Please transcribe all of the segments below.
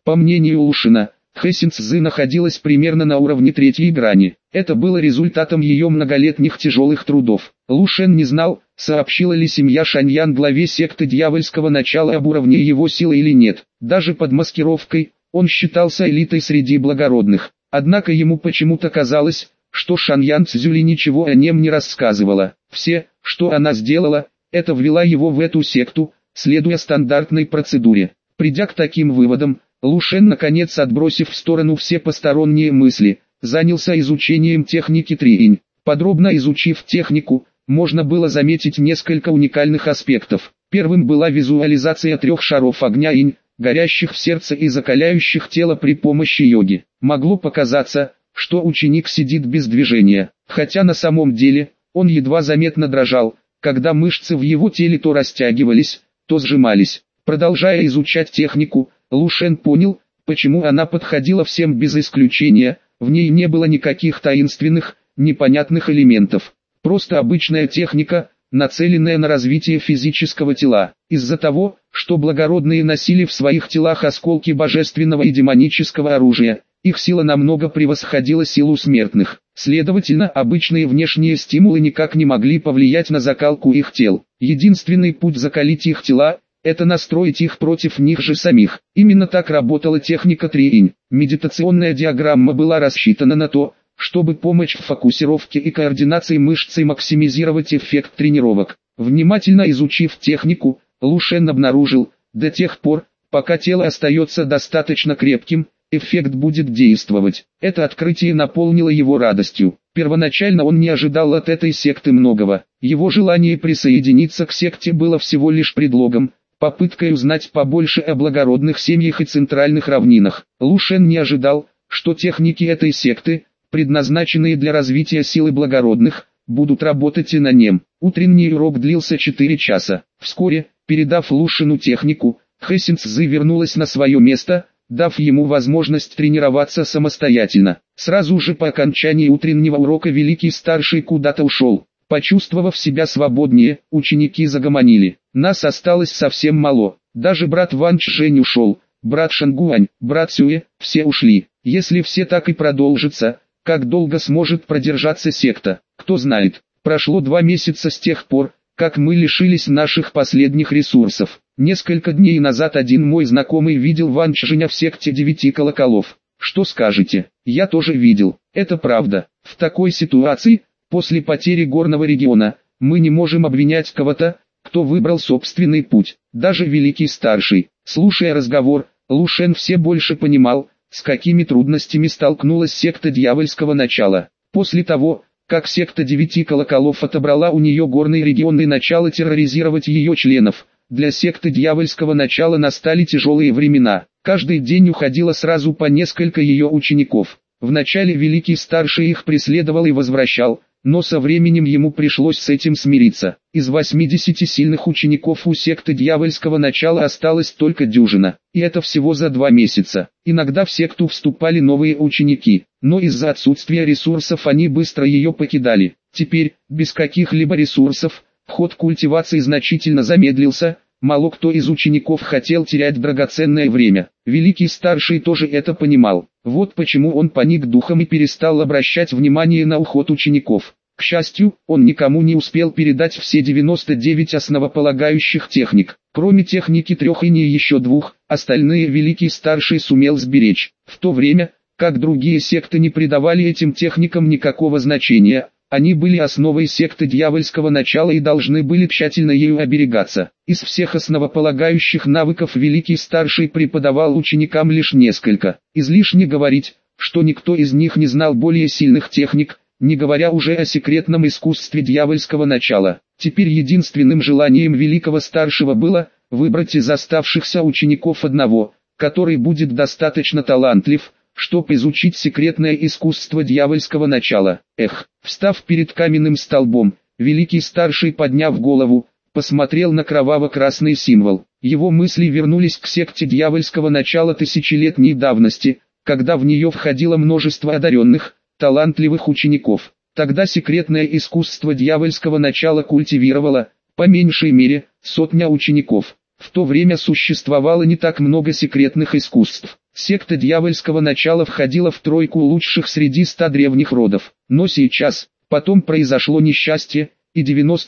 По мнению Лушина, Хэсинцзы находилась примерно на уровне третьей грани. Это было результатом ее многолетних тяжелых трудов. Лушен не знал, сообщила ли семья Шаньян главе секты дьявольского начала об уровне его силы или нет. Даже под маскировкой, он считался элитой среди благородных. Однако ему почему-то казалось, что Шаньян Цзюли ничего о нем не рассказывала. Все, что она сделала, это ввела его в эту секту, следуя стандартной процедуре. Придя к таким выводам, Лушен, наконец отбросив в сторону все посторонние мысли, занялся изучением техники Триинь. Подробно изучив технику, можно было заметить несколько уникальных аспектов. Первым была визуализация 3 шаров огня инь, горящих в сердце и закаляющих тело при помощи йоги. Могло показаться, что ученик сидит без движения, хотя на самом деле, он едва заметно дрожал, когда мышцы в его теле то растягивались, то сжимались. Продолжая изучать технику, Лушен понял, почему она подходила всем без исключения. В ней не было никаких таинственных, непонятных элементов. Просто обычная техника, нацеленная на развитие физического тела. Из-за того, что благородные носили в своих телах осколки божественного и демонического оружия, их сила намного превосходила силу смертных. Следовательно, обычные внешние стимулы никак не могли повлиять на закалку их тел. Единственный путь закалить их тела – это настроить их против них же самих. Именно так работала техника Триинь. Медитационная диаграмма была рассчитана на то, чтобы помочь в фокусировке и координации мышц и максимизировать эффект тренировок. Внимательно изучив технику, Лушен обнаружил, до тех пор, пока тело остается достаточно крепким, эффект будет действовать. Это открытие наполнило его радостью. Первоначально он не ожидал от этой секты многого. Его желание присоединиться к секте было всего лишь предлогом, попыткой узнать побольше о благородных семьях и центральных равнинах. Лушен не ожидал, что техники этой секты, предназначенные для развития силы благородных, будут работать и на нем. Утренний урок длился 4 часа. Вскоре, передав Лушину технику, Хэсинцзы вернулась на свое место, дав ему возможность тренироваться самостоятельно. Сразу же по окончании утреннего урока великий старший куда-то ушел. Почувствовав себя свободнее, ученики загомонили. Нас осталось совсем мало. Даже брат Ван Чжэнь ушел, брат Шангуань, брат Сюэ, все ушли. Если все так и продолжится, как долго сможет продержаться секта, кто знает. Прошло 2 месяца с тех пор, как мы лишились наших последних ресурсов. Несколько дней назад один мой знакомый видел Ван Чжэня в секте 9 колоколов. Что скажете? Я тоже видел. Это правда. В такой ситуации, после потери горного региона, мы не можем обвинять кого-то, кто выбрал собственный путь. Даже великий старший. Слушая разговор, Лушен все больше понимал, с какими трудностями столкнулась секта дьявольского начала. После того, как секта 9 колоколов отобрала у нее горный регион и начала терроризировать ее членов, для секты дьявольского начала настали тяжелые времена. Каждый день уходило сразу по несколько ее учеников. Вначале великий старший их преследовал и возвращал, но со временем ему пришлось с этим смириться. Из 80 сильных учеников у секты дьявольского начала осталось только дюжина, и это всего за 2 месяца. Иногда в секту вступали новые ученики, но из-за отсутствия ресурсов они быстро ее покидали. Теперь, без каких-либо ресурсов, ход культивации значительно замедлился. Мало кто из учеников хотел терять драгоценное время. Великий старший тоже это понимал. Вот почему он поник духом и перестал обращать внимание на уход учеников. К счастью, он никому не успел передать все 99 основополагающих техник. Кроме техники 3 и не еще 2, остальные великий старший сумел сберечь. В то время, как другие секты не придавали этим техникам никакого значения, они были основой секты дьявольского начала и должны были тщательно ею оберегаться. Из всех основополагающих навыков великий старший преподавал ученикам лишь несколько. Излишне говорить, что никто из них не знал более сильных техник, не говоря уже о секретном искусстве дьявольского начала. Теперь единственным желанием великого старшего было выбрать из оставшихся учеников одного, который будет достаточно талантлив, чтобы изучить секретное искусство дьявольского начала. Встав перед каменным столбом, великий старший, подняв голову, посмотрел на кроваво-красный символ. Его мысли вернулись к секте дьявольского начала тысячелетней давности, когда в нее входило множество одаренных, талантливых учеников. Тогда секретное искусство дьявольского начала культивировало, по меньшей мере, 100 учеников. В то время существовало не так много секретных искусств. Секта дьявольского начала входила в тройку лучших среди 100 древних родов. Но сейчас, потом произошло несчастье, и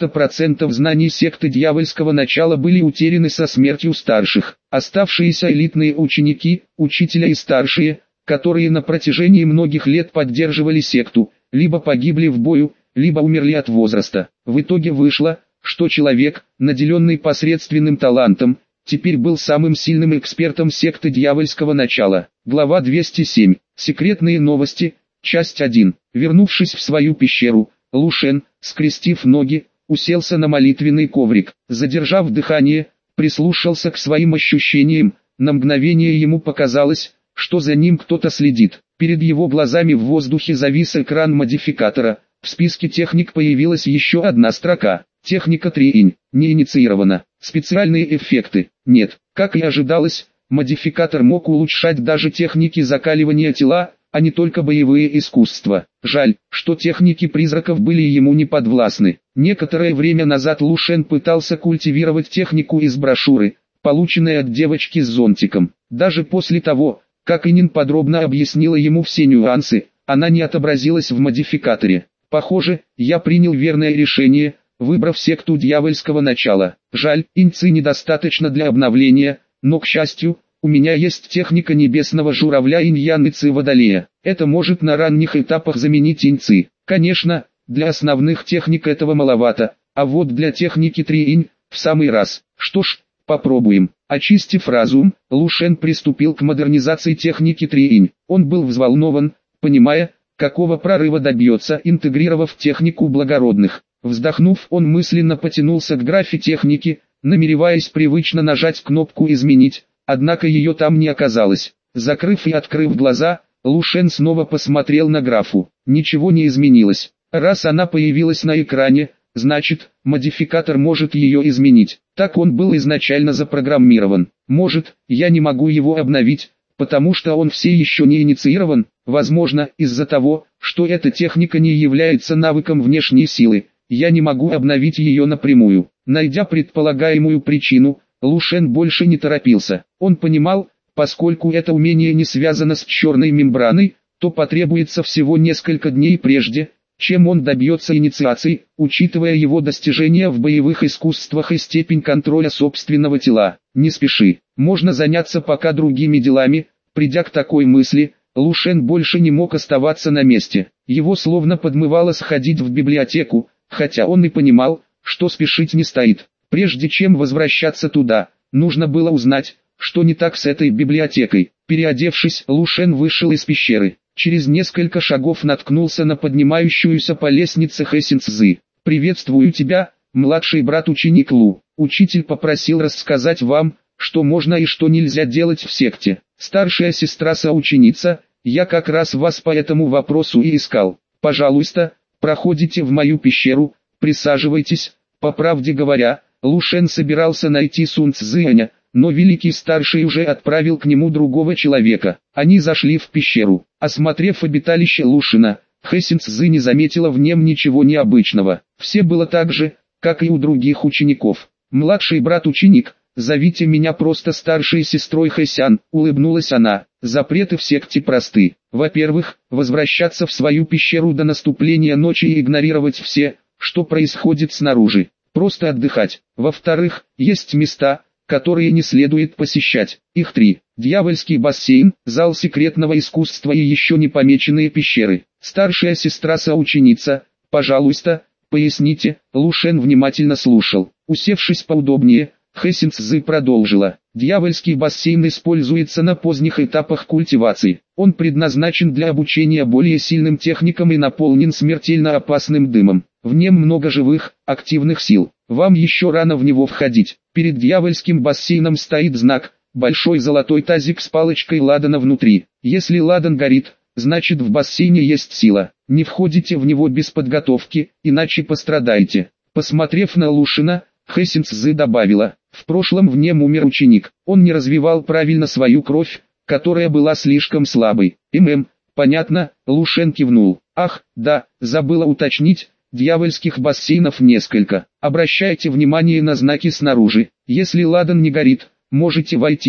90% знаний секты дьявольского начала были утеряны со смертью старших. Оставшиеся элитные ученики, учителя и старшие, которые на протяжении многих лет поддерживали секту, либо погибли в бою, либо умерли от возраста. В итоге вышло, что человек, наделенный посредственным талантом, теперь был самым сильным экспертом секты дьявольского начала. Глава 207. Секретные новости. Часть 1. Вернувшись в свою пещеру, Лу Шен, скрестив ноги, уселся на молитвенный коврик. Задержав дыхание, прислушался к своим ощущениям. На мгновение ему показалось, что за ним кто-то следит. Перед его глазами в воздухе завис экран модификатора. В списке техник появилась еще одна строка. Техника 3инь, не инициирована. Специальные эффекты, нет. Как и ожидалось, модификатор мог улучшать даже техники закаливания тела, а не только боевые искусства. Жаль, что техники призраков были ему не подвластны. Некоторое время назад Лу Шен пытался культивировать технику из брошюры, полученной от девочки с зонтиком. Даже после того, как Инин подробно объяснила ему все нюансы, она не отобразилась в модификаторе. Похоже, я принял верное решение, выбрав секту дьявольского начала. Жаль, иньцы недостаточно для обновления, но, к счастью, у меня есть техника небесного журавля инь-ян и водолея. Это может на ранних этапах заменить иньцы. Конечно, для основных техник этого маловато, а вот для техники 3инь в самый раз. Что ж, попробуем. Очистив разум, Лу Шен приступил к модернизации техники 3инь. Он был взволнован, понимая, какого прорыва добьется, интегрировав технику благородных. Вздохнув, он мысленно потянулся к графе техники, намереваясь привычно нажать кнопку «Изменить», однако ее там не оказалось. Закрыв и открыв глаза, Лу Шен снова посмотрел на графу. Ничего не изменилось. Раз она появилась на экране, значит, модификатор может ее изменить. Так он был изначально запрограммирован. Может, я не могу его обновить, потому что он все еще не инициирован, возможно, из-за того, что эта техника не является навыком внешней силы. Я не могу обновить ее напрямую. Найдя предполагаемую причину, Лу Шен больше не торопился. Он понимал, поскольку это умение не связано с черной мембраной, то потребуется всего несколько дней прежде, чем он добьется инициации, учитывая его достижения в боевых искусствах и степень контроля собственного тела. Не спеши, можно заняться пока другими делами. Придя к такой мысли, Лу Шен больше не мог оставаться на месте. Его словно подмывало сходить в библиотеку, хотя он и понимал, что спешить не стоит. Прежде чем возвращаться туда, нужно было узнать, что не так с этой библиотекой. Переодевшись, Лу Шен вышел из пещеры. Через несколько шагов наткнулся на поднимающуюся по лестнице Хэсин Цзы. «Приветствую тебя, младший брат-ученик Лу. Учитель попросил рассказать вам, что можно и что нельзя делать в секте. Старшая сестра-соученица, я как раз вас по этому вопросу и искал. Пожалуйста, проходите в мою пещеру, присаживайтесь». По правде говоря, Лу Шен собирался найти Сун Цзэня, но великий старший уже отправил к нему другого человека. Они зашли в пещеру. Осмотрев обиталище Лу Шена, Хэсин Цзы не заметила в нем ничего необычного. Все было так же, как и у других учеников. «Младший брат-ученик, зовите меня просто старшей сестрой Хэсян», — улыбнулась она. Запреты в секте просты. Во-первых, возвращаться в свою пещеру до наступления ночи и игнорировать все, что происходит снаружи. Просто отдыхать. Во-вторых, есть места, которые не следует посещать. Их 3. Дьявольский бассейн, зал секретного искусства и еще не помеченные пещеры. Старшая сестра-соученица, пожалуйста, поясните. Лу Шен внимательно слушал. Усевшись поудобнее, Хэсин Цзы продолжила. Дьявольский бассейн используется на поздних этапах культивации. Он предназначен для обучения более сильным техникам и наполнен смертельно опасным дымом. В нем много живых, активных сил. Вам еще рано в него входить. Перед дьявольским бассейном стоит знак, большой золотой тазик с палочкой ладана внутри. Если ладан горит, значит в бассейне есть сила. Не входите в него без подготовки, иначе пострадаете. Посмотрев на Лу Шена, Хэсин Цзы добавила, в прошлом в нем умер ученик. Он не развивал правильно свою кровь, которая была слишком слабой. Понятно, Лу Шен кивнул. Ах, да, забыла уточнить. Дьявольских бассейнов несколько. Обращайте внимание на знаки снаружи. Если ладан не горит, можете войти,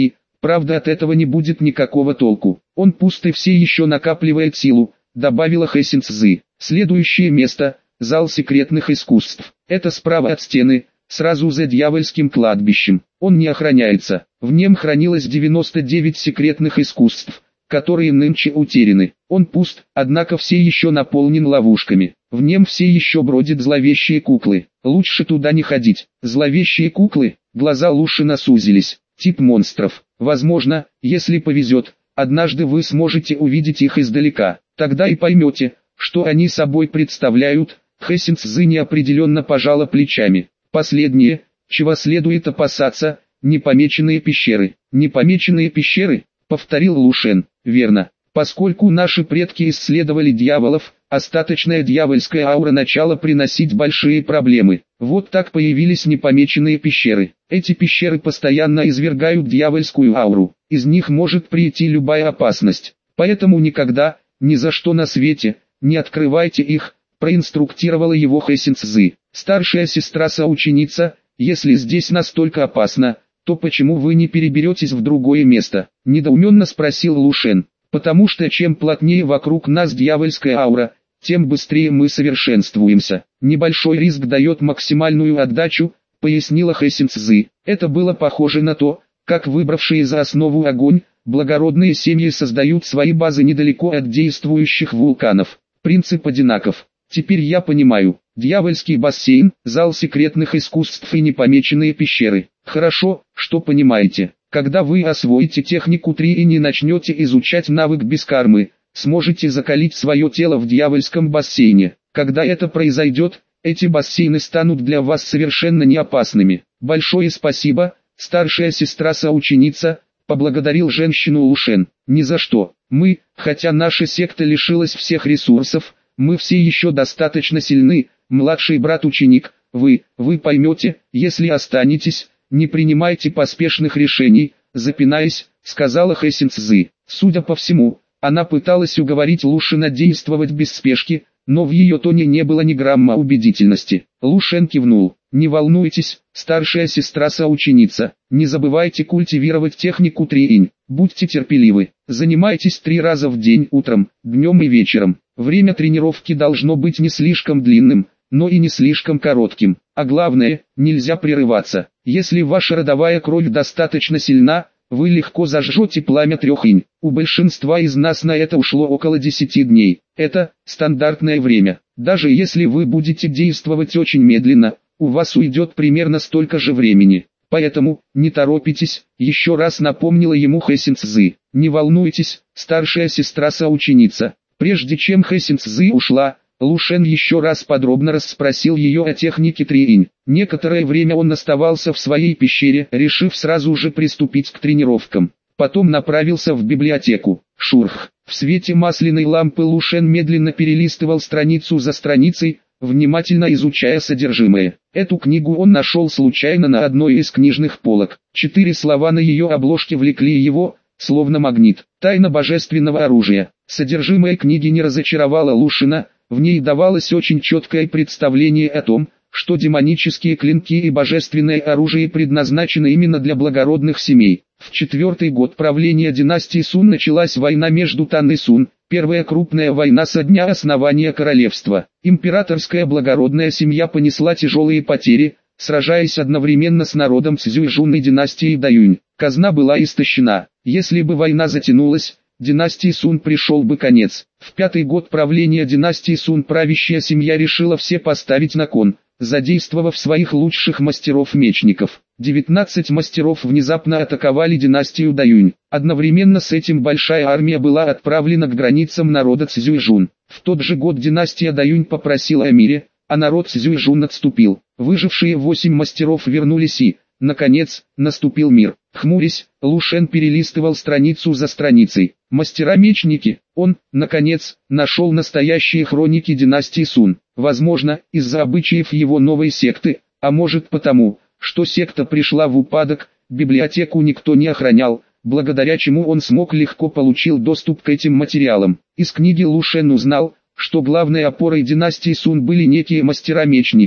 Правда, от этого не будет никакого толку. Он пуст и все еще накапливает силу, добавила Хэсин Цзы. Следующее место – зал секретных искусств. Это справа от стены, сразу за дьявольским кладбищем. Он не охраняется. В нем хранилось 99 секретных искусств, которые нынче утеряны. Он пуст, однако все еще наполнен ловушками. В нем все еще бродят зловещие куклы. Лучше туда не ходить. Зловещие куклы, глаза Лушина сузились. Тип монстров. Возможно, если повезет, однажды вы сможете увидеть их издалека. Тогда и поймете, что они собой представляют. Хэсин Цзы неопределенно пожала плечами. Последнее, чего следует опасаться, непомеченные пещеры. Непомеченные пещеры, повторил Лушен. Верно. Поскольку наши предки исследовали дьяволов, остаточная дьявольская аура начала приносить большие проблемы. Вот так появились непомеченные пещеры. Эти пещеры постоянно извергают дьявольскую ауру. Из них может прийти любая опасность. Поэтому никогда, ни за что на свете, не открывайте их, проинструктировала его Хэсин Цзы. Старшая сестра-соученица, если здесь настолько опасно, то почему вы не переберетесь в другое место? Недоуменно спросил Лушен. Потому что чем плотнее вокруг нас дьявольская аура, тем быстрее мы совершенствуемся. Небольшой риск дает максимальную отдачу, пояснила Хэсин Цзы. Это было похоже на то, как выбравшие за основу огонь, благородные семьи создают свои базы недалеко от действующих вулканов. Принцип одинаков. Теперь я понимаю. Дьявольский бассейн, зал секретных искусств и непомеченные пещеры. Хорошо, что понимаете. Когда вы освоите технику 3 и не начнете изучать навык без кармы, сможете закалить свое тело в дьявольском бассейне. Когда это произойдет, эти бассейны станут для вас совершенно не опасными. Большое спасибо, старшая сестра-соученица, поблагодарил женщину Лушен. Ни за что. Мы, хотя наша секта лишилась всех ресурсов, мы все еще достаточно сильны. Младший брат-ученик, вы поймете, если останетесь. «Не принимайте поспешных решений», запинаясь, сказала Хэсин Цзы. Судя по всему, она пыталась уговорить Лушена действовать без спешки, но в ее тоне не было ни грамма убедительности. Лушен кивнул. «Не волнуйтесь, старшая сестра-соученица, не забывайте культивировать технику 3-инь, будьте терпеливы, занимайтесь 3 раза в день утром, днем и вечером. Время тренировки должно быть не слишком длинным, но и не слишком коротким. А главное, нельзя прерываться. Если ваша родовая кровь достаточно сильна, вы легко зажжете пламя 3-инь. У большинства из нас на это ушло около 10 дней. Это стандартное время. Даже если вы будете действовать очень медленно, у вас уйдет примерно столько же времени. Поэтому, не торопитесь, еще раз напомнила ему Хэсин Цзы. Не волнуйтесь, старшая сестра-соученица. Прежде чем Хэсин Цзы ушла, Лушен еще раз подробно расспросил ее о технике 3-инь. Некоторое время он оставался в своей пещере, решив сразу же приступить к тренировкам. Потом направился в библиотеку. Шурх. В свете масляной лампы Лушен медленно перелистывал страницу за страницей, внимательно изучая содержимое. Эту книгу он нашел случайно на одной из книжных полок. 4 слова на ее обложке влекли его, словно магнит. «Тайна божественного оружия». Содержимое книги не разочаровало Лушена. В ней давалось очень четкое представление о том, что демонические клинки и божественное оружие предназначены именно для благородных семей. В 4-й год правления династии Сун началась война между Тан и Сун, первая крупная война со дня основания королевства. Императорская благородная семья понесла тяжелые потери, сражаясь одновременно с народом Цзюйжун и династией Даюнь. Казна была истощена. Если бы война затянулась, династии Сун пришел бы конец. В 5-й год правления династии Сун правящая семья решила все поставить на кон, задействовав своих лучших мастеров-мечников. 19 мастеров внезапно атаковали династию Даюнь. Одновременно с этим большая армия была отправлена к границам народа Цзюйжун. В тот же год династия Даюнь попросила о мире, а народ Цзюйжун отступил. Выжившие 8 мастеров вернулись и, наконец, наступил мир. Хмурясь, Лушен перелистывал страницу за страницей. Мастера-мечники. Он, наконец, нашел настоящие хроники династии Сун. Возможно, из-за обычаев его новой секты, а может потому, что секта пришла в упадок, библиотеку никто не охранял, благодаря чему он смог легко получил доступ к этим материалам. Из книги Лушен узнал, что главной опорой династии Сун были некие мастера-мечники,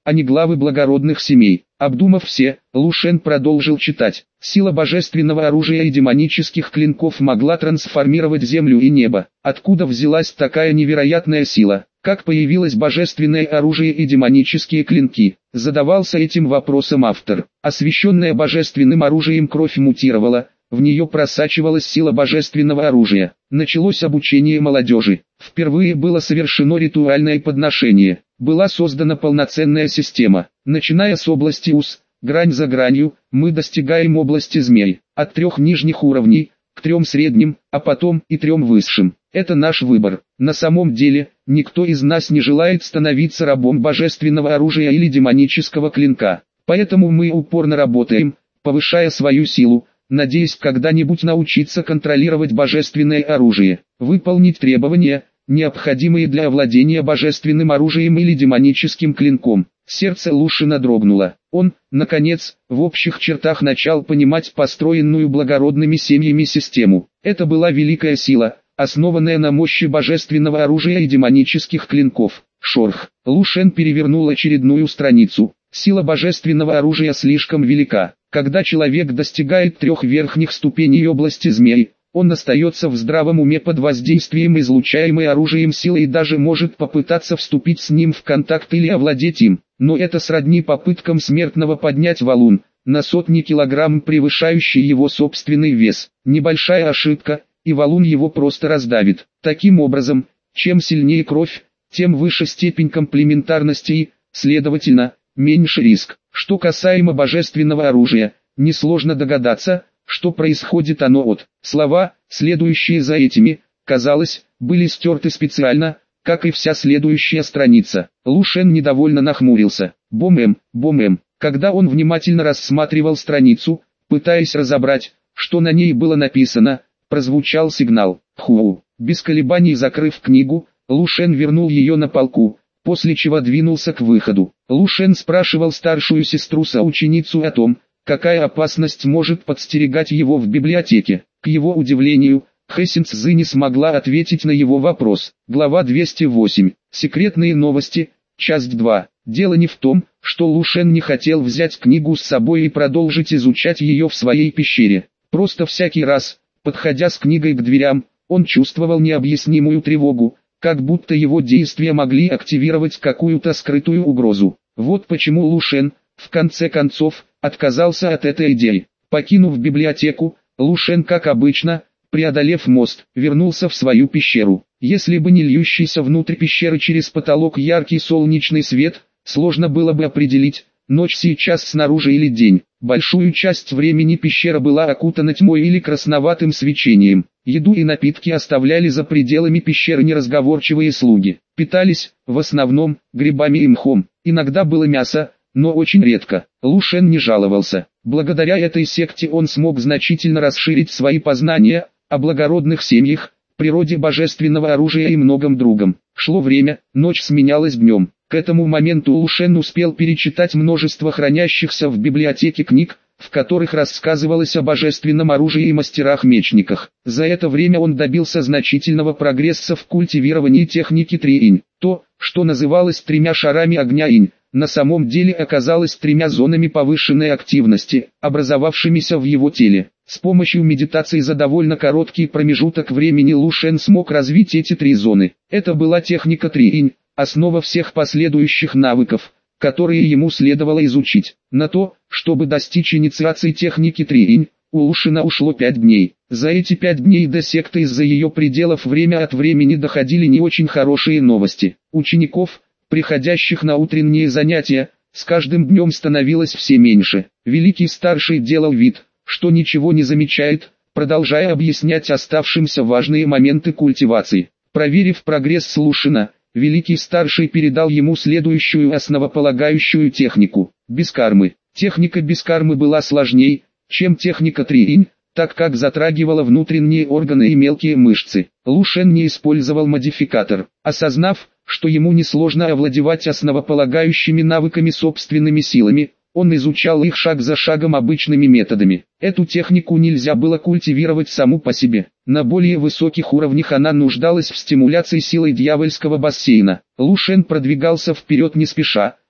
а не главы благородных семей. Обдумав все, Лу Шен продолжил читать. Сила божественного оружия и демонических клинков могла трансформировать землю и небо. Откуда взялась такая невероятная сила? Как появилось божественное оружие и демонические клинки? Задавался этим вопросом автор. Освященная божественным оружием кровь мутировала, в нее просачивалась сила божественного оружия. Началось обучение молодежи. Впервые было совершено ритуальное подношение. Была создана полноценная система. Начиная с области ус, грань за гранью, мы достигаем области змей. От 3 нижних уровней, к 3 средним, а потом и 3 высшим. Это наш выбор. На самом деле, никто из нас не желает становиться рабом божественного оружия или демонического клинка. Поэтому мы упорно работаем, повышая свою силу, надеясь когда-нибудь научиться контролировать божественное оружие, выполнить требования, необходимые для овладения божественным оружием или демоническим клинком. Сердце Лу Шена дрогнуло. Он, наконец, в общих чертах начал понимать построенную благородными семьями систему. Это была великая сила, основанная на мощи божественного оружия и демонических клинков. Шорх. Лу Шен перевернул очередную страницу. Сила божественного оружия слишком велика. Когда человек достигает 3 верхних ступеней области змей, он остается в здравом уме под воздействием излучаемой оружием силы и даже может попытаться вступить с ним в контакт или овладеть им. Но это сродни попыткам смертного поднять валун, на сотни килограмм превышающий его собственный вес. Небольшая ошибка, и валун его просто раздавит. Таким образом, чем сильнее кровь, тем выше степень комплементарности и, следовательно, меньше риск. Что касаемо божественного оружия, несложно догадаться, что происходит оно от. Слова, следующие за этими, казалось, были стерты специально, как и вся следующая страница. Лу Шен недовольно нахмурился. Бом-эм. Когда он внимательно рассматривал страницу, пытаясь разобрать, что на ней было написано, прозвучал сигнал. Ху. Без колебаний закрыв книгу, Лу Шен вернул ее на полку, после чего двинулся к выходу. Лу Шен спрашивал старшую сестру-соученицу о том, какая опасность может подстерегать его в библиотеке. К его удивлению, Хэсин Цзы не смогла ответить на его вопрос. Глава 208. Секретные новости. Часть 2. Дело не в том, что Лу Шен не хотел взять книгу с собой и продолжить изучать ее в своей пещере. Просто всякий раз, подходя с книгой к дверям, он чувствовал необъяснимую тревогу, как будто его действия могли активировать какую-то скрытую угрозу. Вот почему Лу Шен, в конце концов, отказался от этой идеи. Покинув библиотеку, Лу Шен, как обычно, преодолев мост, вернулся в свою пещеру. Если бы не льющийся внутрь пещеры через потолок яркий солнечный свет, сложно было бы определить, ночь сейчас снаружи или день. Большую часть времени пещера была окутана тьмой или красноватым свечением. Еду и напитки оставляли за пределами пещеры неразговорчивые слуги. Питались, в основном, грибами и мхом. Иногда было мясо, но очень редко. Лу Шен не жаловался. Благодаря этой секте он смог значительно расширить свои познания о благородных семьях, природе божественного оружия и многом другом. Шло время, ночь сменялась днем. К этому моменту Лу Шен успел перечитать множество хранящихся в библиотеке книг, в которых рассказывалось о божественном оружии и мастерах-мечниках. За это время он добился значительного прогресса в культивировании техники Три-инь. То, что называлось 3 шарами огня инь, на самом деле оказалось 3 зонами повышенной активности, образовавшимися в его теле. С помощью медитации за довольно короткий промежуток времени Лу Шен смог развить эти 3 зоны. Это была техника Три-инь, основа всех последующих навыков, которые ему следовало изучить. На то, чтобы достичь инициации техники Три-инь, у Лу Шена ушло 5 дней. За эти 5 дней до секты из-за ее пределов время от времени доходили не очень хорошие новости. Учеников, приходящих на утренние занятия, с каждым днем становилось все меньше. Великий Старший делал вид, что ничего не замечает, продолжая объяснять оставшимся важные моменты культивации. Проверив прогресс Лу Шена, Великий Старший передал ему следующую основополагающую технику – бескармы. Техника бескармы была сложнее, чем техника Три-инь, так как затрагивала внутренние органы и мелкие мышцы. Лу Шен не использовал модификатор. Осознав, что ему несложно овладевать основополагающими навыками собственными силами, он изучал их шаг за шагом обычными методами. Эту технику нельзя было культивировать саму по себе. На более высоких уровнях она нуждалась в стимуляции силой дьявольского бассейна. Лу Шен продвигался вперед не спеша,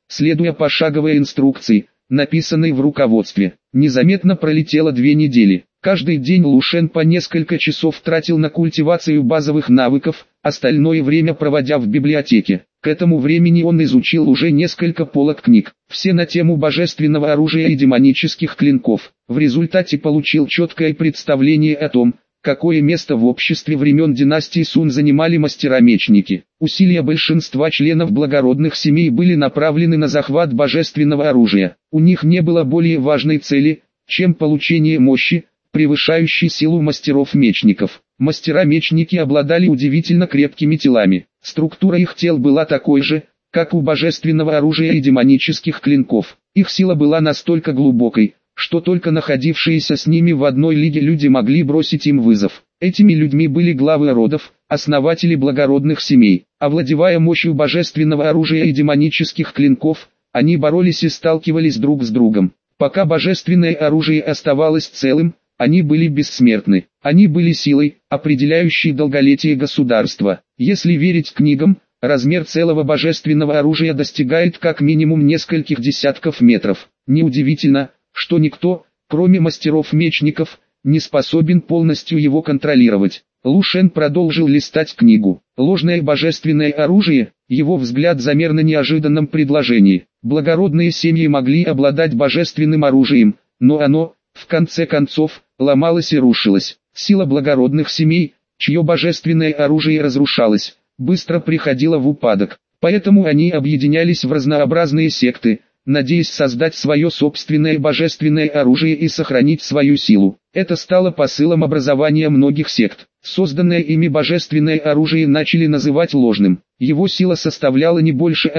следуя пошаговой инструкции, написанной в руководстве. Незаметно пролетело 2 недели. Каждый день Лушен по несколько часов тратил на культивацию базовых навыков, остальное время проводя в библиотеке. К этому времени он изучил уже несколько полок книг, все на тему божественного оружия и демонических клинков. В результате получил четкое представление о том, какое место в обществе времен династии Сун занимали мастера-мечники. Усилия большинства членов благородных семей были направлены на захват божественного оружия. У них не было более важной цели, чем получение мощи, превышающей силу мастеров-мечников. Мастера-мечники обладали удивительно крепкими телами. Структура их тел была такой же, как у божественного оружия и демонических клинков. Их сила была настолько глубокой, что только находившиеся с ними в одной лиге люди могли бросить им вызов. Этими людьми были главы родов, основатели благородных семей. Овладевая мощью божественного оружия и демонических клинков, они боролись и сталкивались друг с другом. Пока божественное оружие оставалось целым, они были бессмертны. Они были силой, определяющей долголетие государства. Если верить книгам, размер целого божественного оружия достигает как минимум нескольких десятков метров. Неудивительно, что никто, кроме мастеров-мечников, не способен полностью его контролировать. Лушен продолжил листать книгу. Ложное божественное оружие, его взгляд замер на неожиданном предложении. Благородные семьи могли обладать божественным оружием, но оно, в конце концов, ломалось и рушилось. Сила благородных семей, чье божественное оружие разрушалось, быстро приходила в упадок. Поэтому они объединялись в разнообразные секты, надеясь создать свое собственное божественное оружие и сохранить свою силу. Это стало посылом образования многих сект. Созданное ими божественное оружие начали называть ложным. Его сила составляла не больше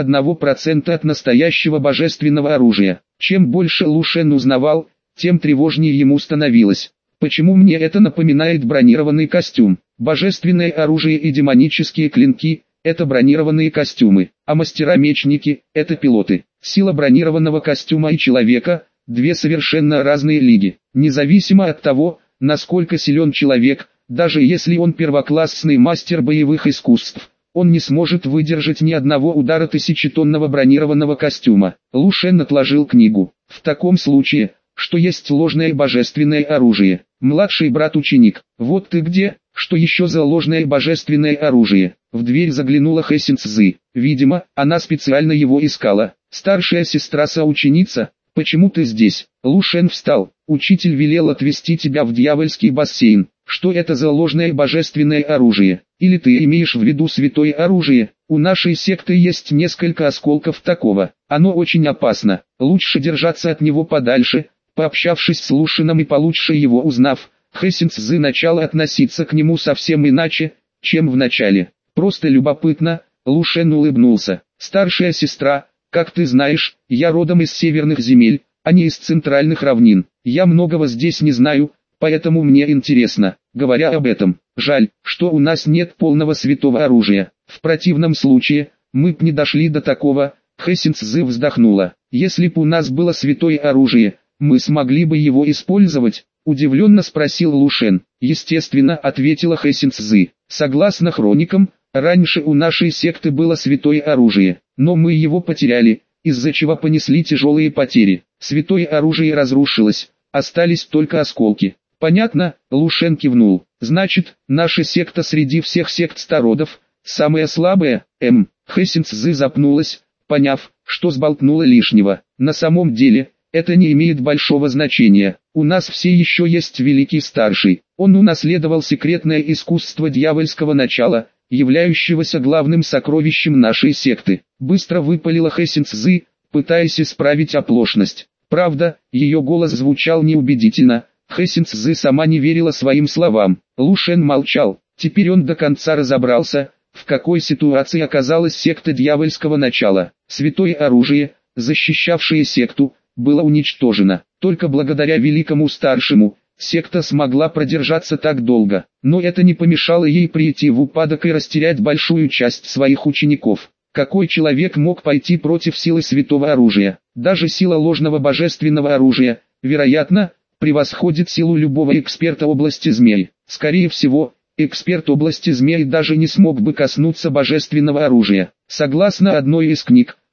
1% от настоящего божественного оружия. Чем больше Лушен узнавал, тем тревожнее ему становилось. Почему мне это напоминает бронированный костюм? Божественное оружие и демонические клинки – это бронированные костюмы, а мастера-мечники – это пилоты. Сила бронированного костюма и человека – две совершенно разные лиги. Независимо от того, насколько силен человек, даже если он первоклассный мастер боевых искусств, он не сможет выдержать ни одного удара тысячетонного бронированного костюма. Лушен отложил книгу. В таком случае, что есть ложное божественное оружие? Младший брат-ученик, вот ты где? Что еще за ложное божественное оружие? В дверь заглянула Хэсин Цзы. Видимо, она специально его искала. Старшая сестра-соученица, почему ты здесь? Лушен встал. Учитель велел отвезти тебя в дьявольский бассейн. Что это за ложное божественное оружие? Или ты имеешь в виду святое оружие? У нашей секты есть несколько осколков такого. Оно очень опасно. Лучше держаться от него подальше. Пообщавшись с Лушеном и получше его узнав, Хэсин Цзы начала относиться к нему совсем иначе, чем в начале. Просто любопытно, Лушен улыбнулся. Старшая сестра, как ты знаешь, я родом из северных земель, а не из центральных равнин. Я многого здесь не знаю, поэтому мне интересно. Говоря об этом, жаль, что у нас нет полного святого оружия. В противном случае, мы б не дошли до такого. Хэсин Цзы вздохнула. Если б у нас было святое оружие, мы смогли бы его использовать? Удивленно спросил Лушен. Естественно, ответила Хэсин Цзы. Согласно хроникам, раньше у нашей секты было святое оружие, но мы его потеряли, из-за чего понесли тяжелые потери. Святое оружие разрушилось, остались только осколки. Понятно, Лушен кивнул. Значит, наша секта среди всех сект стародов, самая слабая? Хэсин Цзы запнулась, поняв, что сболтнула лишнего. На самом деле, это не имеет большого значения. У нас все еще есть Великий Старший. Он унаследовал секретное искусство дьявольского начала, являющегося главным сокровищем нашей секты. Быстро выпалила Хэсин Цзы, пытаясь исправить оплошность. Правда, ее голос звучал неубедительно. Хэсин Цзы сама не верила своим словам. Лушен молчал. Теперь он до конца разобрался, в какой ситуации оказалась секта дьявольского начала. Святое оружие, защищавшее секту, было уничтожено. Только благодаря Великому Старшему, секта смогла продержаться так долго. Но это не помешало ей прийти в упадок и растерять большую часть своих учеников. Какой человек мог пойти против силы святого оружия? Даже сила ложного божественного оружия, вероятно, превосходит силу любого эксперта области змей. Скорее всего, эксперт области змей даже не смог бы коснуться божественного оружия. Согласно одной из книг,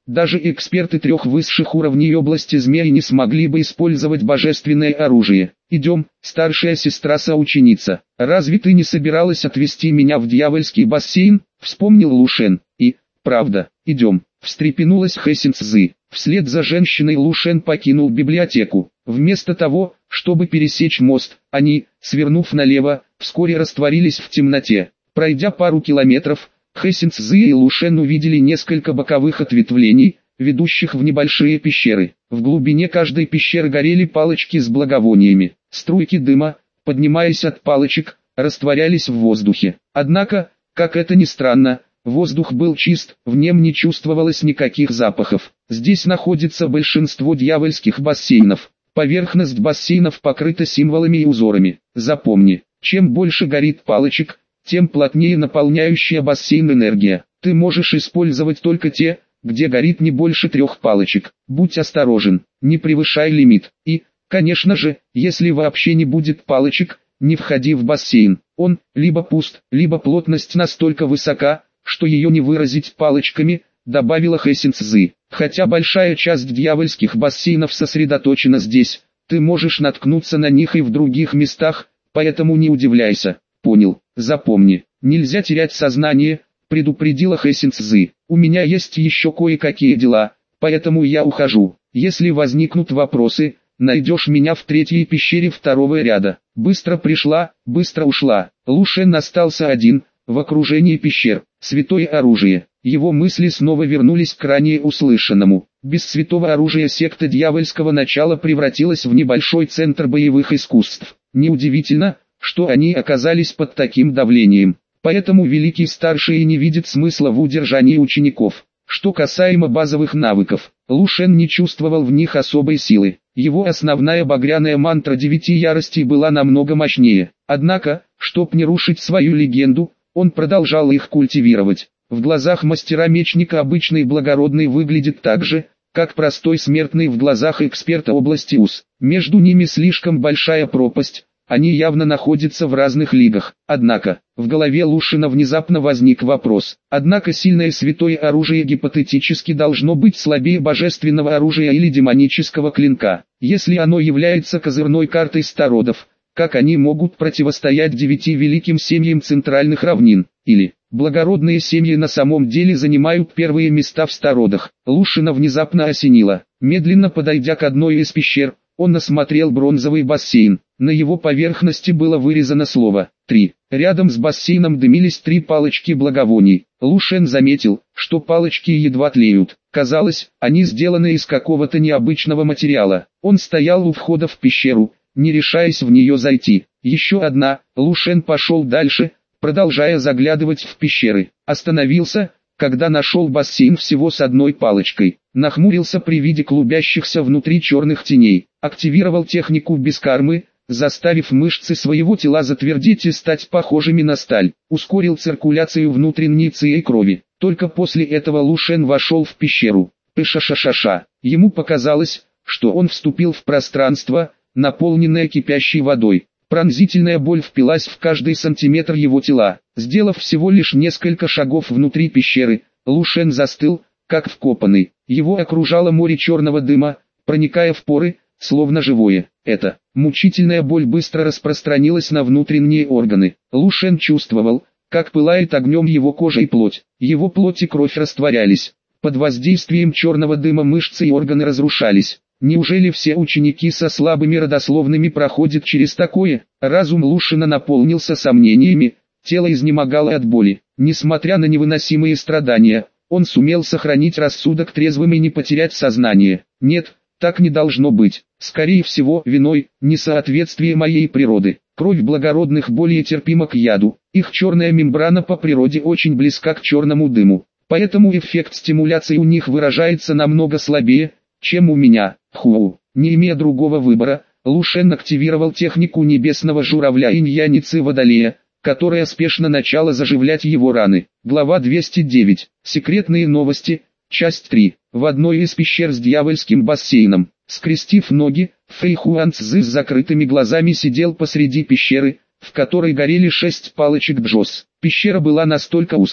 Даже эксперты 3 высших уровней области змеи не смогли бы использовать божественное оружие. «Идем, старшая сестра-соученица. Разве ты не собиралась отвезти меня в дьявольский бассейн?» — вспомнил Лушен. «Правда, идем», — встрепенулась Хэсин Цзы. Вслед за женщиной Лушен покинул библиотеку. Вместо того, чтобы пересечь мост, они, свернув налево, вскоре растворились в темноте. Пройдя пару километров, Хэсин Цзы и Лушен увидели несколько боковых ответвлений, ведущих в небольшие пещеры. В глубине каждой пещеры горели палочки с благовониями. Струйки дыма, поднимаясь от палочек, растворялись в воздухе. Однако, как это ни странно, воздух был чист, в нем не чувствовалось никаких запахов. Здесь находится большинство дьявольских бассейнов. Поверхность бассейнов покрыта символами и узорами. Запомни, чем больше горит палочек, тем плотнее наполняющая бассейн энергия. Ты можешь использовать только те, где горит не больше 3 палочек. Будь осторожен, не превышай лимит. И, конечно же, если вообще не будет палочек, не входи в бассейн. Он либо пуст, либо плотность настолько высока, что ее не выразить палочками, добавила Хэсин Цзы. Хотя большая часть дьявольских бассейнов сосредоточена здесь, ты можешь наткнуться на них и в других местах, поэтому не удивляйся. Понял, запомни, нельзя терять сознание, предупредила Хэсин Цзы. У меня есть еще кое-какие дела, поэтому я ухожу. Если возникнут вопросы, найдешь меня в 3-й пещере 2-го ряда. Быстро пришла, быстро ушла. Лушен остался один, в окружении пещер. Святое оружие. Его мысли снова вернулись к ранее услышанному. Без святого оружия секта дьявольского начала превратилась в небольшой центр боевых искусств. Неудивительно, что они оказались под таким давлением. Поэтому Великий Старший не видит смысла в удержании учеников. Что касаемо базовых навыков, Лушен не чувствовал в них особой силы. Его основная багряная мантра 9 яростей была намного мощнее. Однако, чтоб не рушить свою легенду, он продолжал их культивировать. В глазах мастера-мечника обычный благородный выглядит так же, как простой смертный в глазах эксперта области УС. Между ними слишком большая пропасть. Они явно находятся в разных лигах. Однако, в голове Лушена внезапно возник вопрос. Однако сильное святое оружие гипотетически должно быть слабее божественного оружия или демонического клинка. Если оно является козырной картой стародов, как они могут противостоять 9 великим семьям центральных равнин? Или, благородные семьи на самом деле занимают первые места в стародах? Лушена внезапно осенило. Медленно подойдя к одной из пещер, он осмотрел бронзовый бассейн. На его поверхности было вырезано слово «3». Рядом с бассейном дымились 3 палочки благовоний. Лушен заметил, что палочки едва тлеют. Казалось, они сделаны из какого-то необычного материала. Он стоял у входа в пещеру, не решаясь в нее зайти. Еще одна. Лушен пошел дальше, продолжая заглядывать в пещеры. Остановился, когда нашел бассейн всего с 1 палочкой. Нахмурился при виде клубящихся внутри черных теней. Активировал технику бескармы, заставив мышцы своего тела затвердеть и стать похожими на сталь. Ускорил циркуляцию внутренней ци крови. Только после этого Лушен вошел в пещеру. Пыша-ша-ша-ша. Ему показалось, что он вступил в пространство, наполненное кипящей водой. Пронзительная боль впилась в каждый сантиметр его тела. Сделав всего лишь несколько шагов внутри пещеры, Лушен застыл, как вкопанный. Его окружало море черного дыма, проникая в поры, словно живое. Эта мучительная боль быстро распространилась на внутренние органы. Лушен чувствовал, как пылает огнем его кожа и плоть. Его плоть и кровь растворялись. Под воздействием черного дыма мышцы и органы разрушались. Неужели все ученики со слабыми родословными проходят через такое? Разум Лушена наполнился сомнениями, тело изнемогало от боли. Несмотря на невыносимые страдания, он сумел сохранить рассудок трезвым и не потерять сознание. Нет, так не должно быть. Скорее всего, виной несоответствие моей природы. Кровь благородных более терпима к яду. Их черная мембрана по природе очень близка к черному дыму. Поэтому эффект стимуляции у них выражается намного слабее, чем у меня. Не имея другого выбора, Лушен активировал технику небесного журавля иньяницы Водолея, которая спешно начала заживлять его раны. Глава 209. Секретные новости. Часть 3. В одной из пещер с дьявольским бассейном, скрестив ноги, Фэй Хуан Цзы с закрытыми глазами сидел посреди пещеры, в которой горели 6 палочек Джос. Пещера была настолько узкой,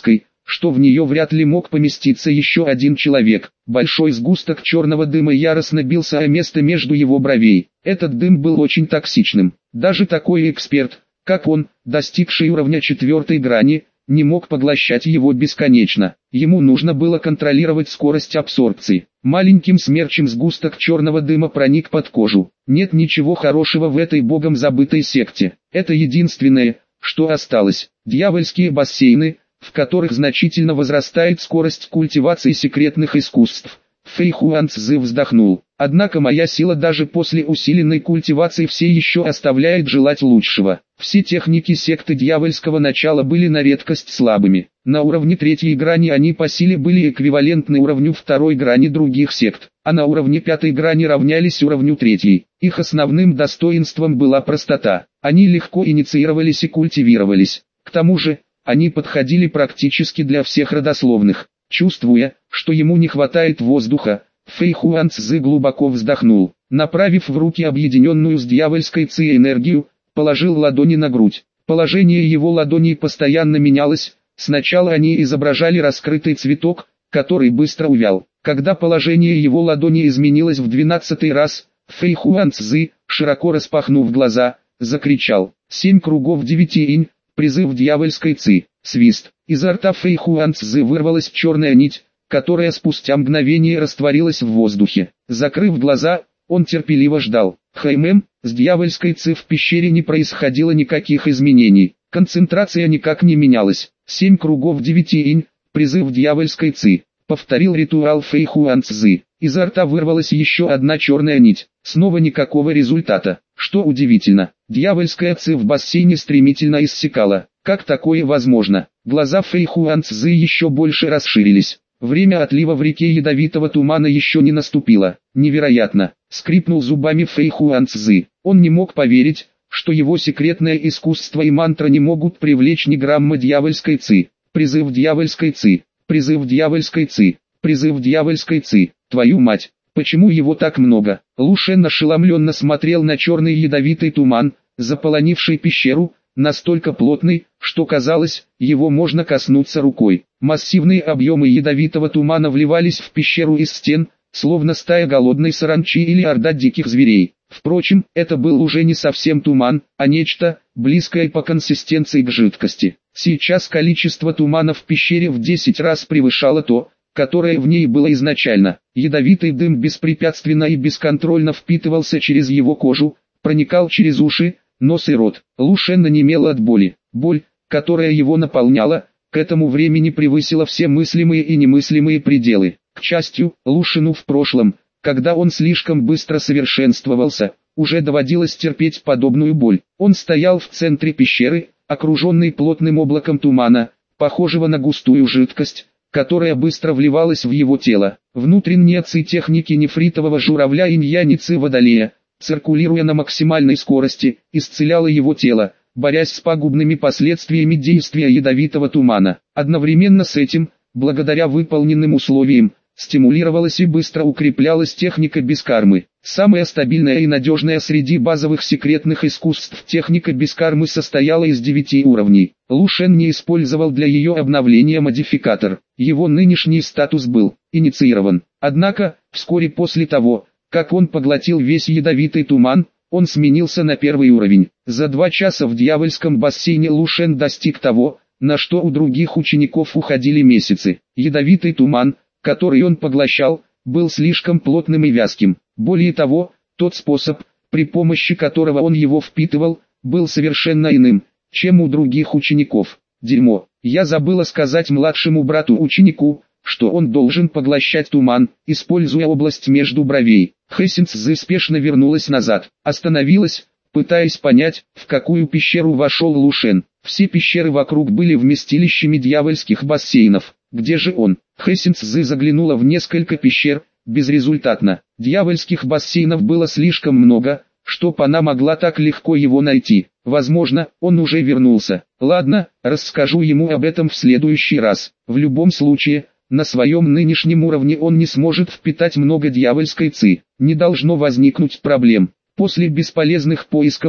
что в нее вряд ли мог поместиться еще один человек. Большой сгусток черного дыма яростно бился о место между его бровей. Этот дым был очень токсичным. Даже такой эксперт, как он, достигший уровня 4 грани, не мог поглощать его бесконечно. Ему нужно было контролировать скорость абсорбции. Маленьким смерчем сгусток черного дыма проник под кожу. Нет ничего хорошего в этой богом забытой секте. Это единственное, что осталось. Дьявольские бассейны, в которых значительно возрастает скорость культивации секретных искусств. Фэй Хуанцзы вздохнул. Однако моя сила даже после усиленной культивации все еще оставляет желать лучшего. Все техники секты дьявольского начала были на редкость слабыми. На уровне 3 грани они по силе были эквивалентны уровню 2 грани других сект, а на уровне 5 грани равнялись уровню 3. Их основным достоинством была простота. Они легко инициировались и культивировались. К тому же, они подходили практически для всех родословных. Чувствуя, что ему не хватает воздуха, Фэй Хуанцзы глубоко вздохнул. Направив в руки объединенную с дьявольской ци энергию, положил ладони на грудь. Положение его ладоней постоянно менялось. Сначала они изображали раскрытый цветок, который быстро увял. Когда положение его ладони изменилось в 12-й раз, Фэй Хуанцзы, широко распахнув глаза, закричал: «7 кругов 9 инь, призыв дьявольской ци!» Свист. Изо рта Фэй Хуанцзы вырвалась черная нить, которая спустя мгновение растворилась в воздухе. Закрыв глаза, он терпеливо ждал. Хаймэм, с дьявольской ци в пещере не происходило никаких изменений. Концентрация никак не менялась. 7 кругов 9 инь, призыв дьявольской ци. Повторил ритуал Фэй Хуанцзы. Изо рта вырвалась еще одна черная нить. Снова никакого результата. Что удивительно, дьявольская ци в бассейне стремительно иссякала. Как такое возможно? Глаза Фэй Хуанцзы еще больше расширились. Время отлива в реке ядовитого тумана еще не наступило. Невероятно! Скрипнул зубами Фэй Хуанцзы. Он не мог поверить, что его секретное искусство и мантра не могут привлечь ни грамма дьявольской ци. Призыв дьявольской ци. Призыв дьявольской ци. Призыв дьявольской ци. Твою мать! Почему его так много? Лу Шен ошеломленно смотрел на черный ядовитый туман, заполонивший пещеру, настолько плотный, что казалось, его можно коснуться рукой. Массивные объемы ядовитого тумана вливались в пещеру из стен, словно стая голодной саранчи или орда диких зверей. Впрочем, это был уже не совсем туман, а нечто, близкое по консистенции к жидкости. Сейчас количество тумана в пещере в 10 раз превышало то, которое в ней было изначально. Ядовитый дым беспрепятственно и бесконтрольно впитывался через его кожу, проникал через уши, нос и рот. Лу Шен онемел от боли. Боль, которая его наполняла, к этому времени превысила все мыслимые и немыслимые пределы. К счастью, Лу Шену в прошлом, когда он слишком быстро совершенствовался, уже доводилось терпеть подобную боль. Он стоял в центре пещеры, окруженный плотным облаком тумана, похожего на густую жидкость, которая быстро вливалась в его тело. Внутренние ци техники нефритового журавля инь-янь и ци водолея, циркулируя на максимальной скорости, исцеляла его тело, борясь с пагубными последствиями действия ядовитого тумана. Одновременно с этим, благодаря выполненным условиям, стимулировалась и быстро укреплялась техника без кармы. Самая стабильная и надежная среди базовых секретных искусств техника без кармы состояла из 9 уровней. Лу Шен не использовал для ее обновления модификатор. Его нынешний статус был инициирован. Однако, вскоре после того, как он поглотил весь ядовитый туман, он сменился на 1 уровень. За 2 часа в дьявольском бассейне Лу Шен достиг того, на что у других учеников уходили месяцы. Ядовитый туман, который он поглощал, был слишком плотным и вязким. Более того, тот способ, при помощи которого он его впитывал, был совершенно иным, чем у других учеников. Дерьмо. Я забыла сказать младшему брату-ученику, что он должен поглощать туман, используя область между бровей. Хэсинцзы спешно вернулась назад, остановилась, пытаясь понять, в какую пещеру вошел Лу Шен. Все пещеры вокруг были вместилищами дьявольских бассейнов. Где же он? Хэсинцзы заглянула в несколько пещер, безрезультатно. Дьявольских бассейнов было слишком много, чтоб она могла так легко его найти. Возможно, он уже вернулся. Ладно, расскажу ему об этом в следующий раз. В любом случае, на своем нынешнем уровне он не сможет впитать много дьявольской ци. Не должно возникнуть проблем. После бесполезных поисков,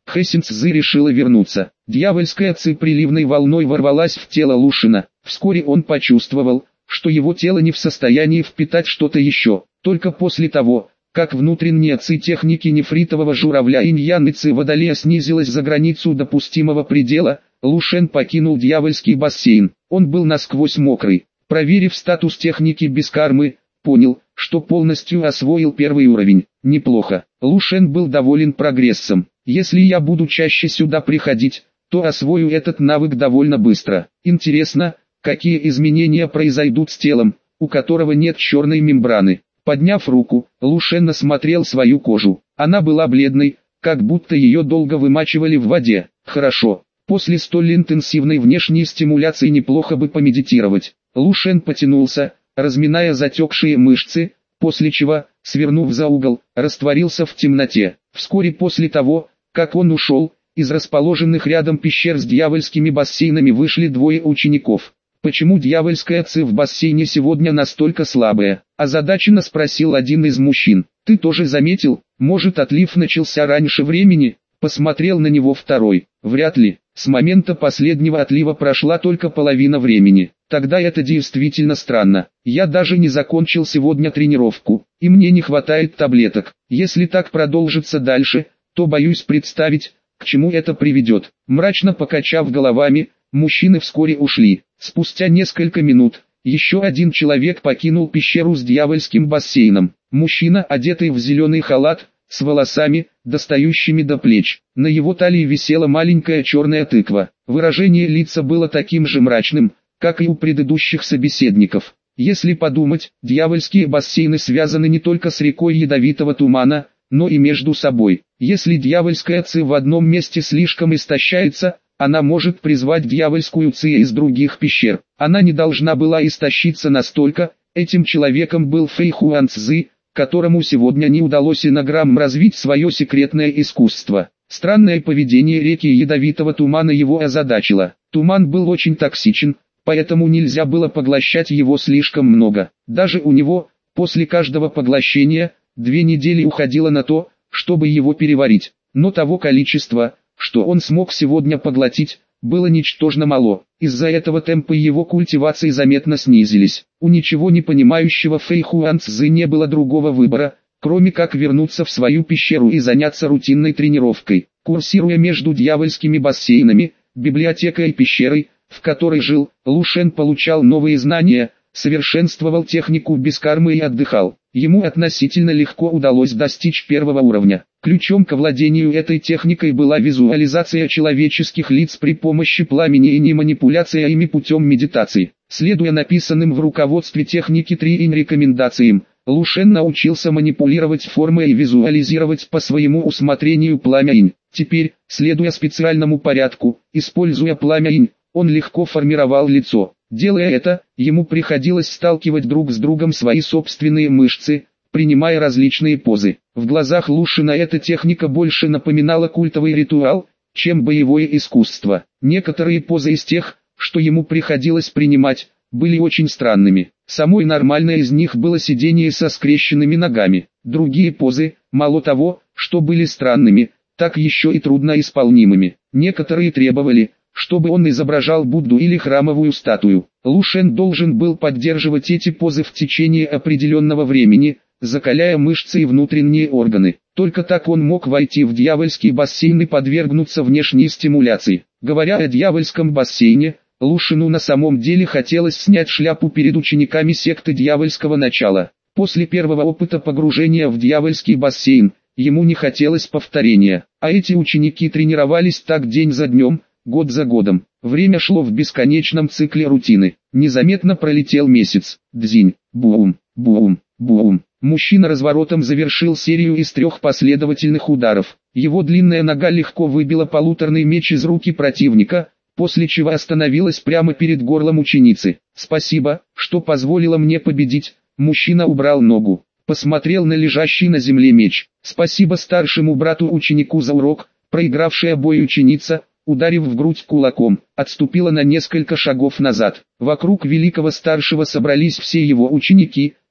Хэсин Цзы решила вернуться. Дьявольская ци приливной волной ворвалась в тело Лушина. Вскоре он почувствовал, что его тело не в состоянии впитать что-то еще. Только после того, как внутренняя ци техники нефритового журавля инь-ян и ци водолея снизилась за границу допустимого предела, Лушен покинул дьявольский бассейн. Он был насквозь мокрый. Проверив статус техники без кармы, понял, что полностью освоил первый уровень. Неплохо. Лушен был доволен прогрессом. Если я буду чаще сюда приходить, то освою этот навык довольно быстро. Интересно, какие изменения произойдут с телом, у которого нет черной мембраны. Подняв руку, Лушен осмотрел свою кожу. Она была бледной, как будто ее долго вымачивали в воде. Хорошо. После столь интенсивной внешней стимуляции неплохо бы помедитировать. Лушен потянулся, разминая затекшие мышцы, после чего, свернув за угол, растворился в темноте. Вскоре после того, как он ушел, из расположенных рядом пещер с дьявольскими бассейнами вышли двое учеников. «Почему дьявольская ци в бассейне сегодня настолько слабая?» – озадаченно спросил один из мужчин. «Ты тоже заметил, может отлив начался раньше времени?» – посмотрел на него второй. «Вряд ли, с момента последнего отлива прошла только половина времени. Тогда это действительно странно. Я даже не закончил сегодня тренировку, и мне не хватает таблеток. Если так продолжится дальше, то боюсь представить, к чему это приведет». Мрачно покачав головами, мужчины вскоре ушли. Спустя несколько минут, еще один человек покинул пещеру с дьявольским бассейном. Мужчина, одетый в зеленый халат, с волосами, достающими до плеч. На его талии висела маленькая черная тыква. Выражение лица было таким же мрачным, как и у предыдущих собеседников. Если подумать, дьявольские бассейны связаны не только с рекой ядовитого тумана, но и между собой. Если дьявольская ци в одном месте слишком истощается, она может призвать дьявольскую ци из других пещер. Она не должна была истощиться настолько. Этим человеком был Фэй Хуан Цзы, которому сегодня не удалось и на грамм развить свое секретное искусство. Странное поведение реки ядовитого тумана его озадачило. Туман был очень токсичен, поэтому нельзя было поглощать его слишком много. Даже у него, после каждого поглощения, 2 недели уходило на то, чтобы его переварить. Но того количества, что он смог сегодня поглотить, было ничтожно мало. Из-за этого темпы его культивации заметно снизились. У ничего не понимающего Фэй Хуан Цзы не было другого выбора, кроме как вернуться в свою пещеру и заняться рутинной тренировкой. Курсируя между дьявольскими бассейнами, библиотекой и пещерой, в которой жил, Лушен получал новые знания, совершенствовал технику без кармы и отдыхал. Ему относительно легко удалось достичь первого уровня. Ключом к владению этой техникой была визуализация человеческих лиц при помощи пламени и не манипуляция ими путем медитации. Следуя написанным в руководстве техники 3 рекомендациям, Лушен научился манипулировать формой и визуализировать по своему усмотрению пламя инь. Теперь, следуя специальному порядку, используя пламя инь, он легко формировал лицо. Делая это, ему приходилось сталкивать друг с другом свои собственные мышцы, принимая различные позы. В глазах Лушина эта техника больше напоминала культовый ритуал, чем боевое искусство. Некоторые позы из тех, что ему приходилось принимать, были очень странными. Самой нормальной из них было сидение со скрещенными ногами. Другие позы, мало того, что были странными, так еще и трудноисполнимыми. Некоторые требовали, чтобы он изображал Будду или храмовую статую. Лушен должен был поддерживать эти позы в течение определенного времени, закаляя мышцы и внутренние органы. Только так он мог войти в дьявольский бассейн и подвергнуться внешней стимуляции. Говоря о дьявольском бассейне, Лушину на самом деле хотелось снять шляпу перед учениками секты дьявольского начала. После первого опыта погружения в дьявольский бассейн, ему не хотелось повторения. А эти ученики тренировались так день за днем, год за годом. Время шло в бесконечном цикле рутины. Незаметно пролетел месяц. Дзинь, бум, бум, бум. Мужчина разворотом завершил серию из 3 последовательных ударов. Его длинная нога легко выбила полуторный меч из руки противника, после чего остановилась прямо перед горлом ученицы. «Спасибо, что позволило мне победить». Мужчина убрал ногу, посмотрел на лежащий на земле меч. «Спасибо старшему брату-ученику за урок». Проигравшая бой ученица, ударив в грудь кулаком, отступила на несколько шагов назад. Вокруг великого старшего собрались все его ученики,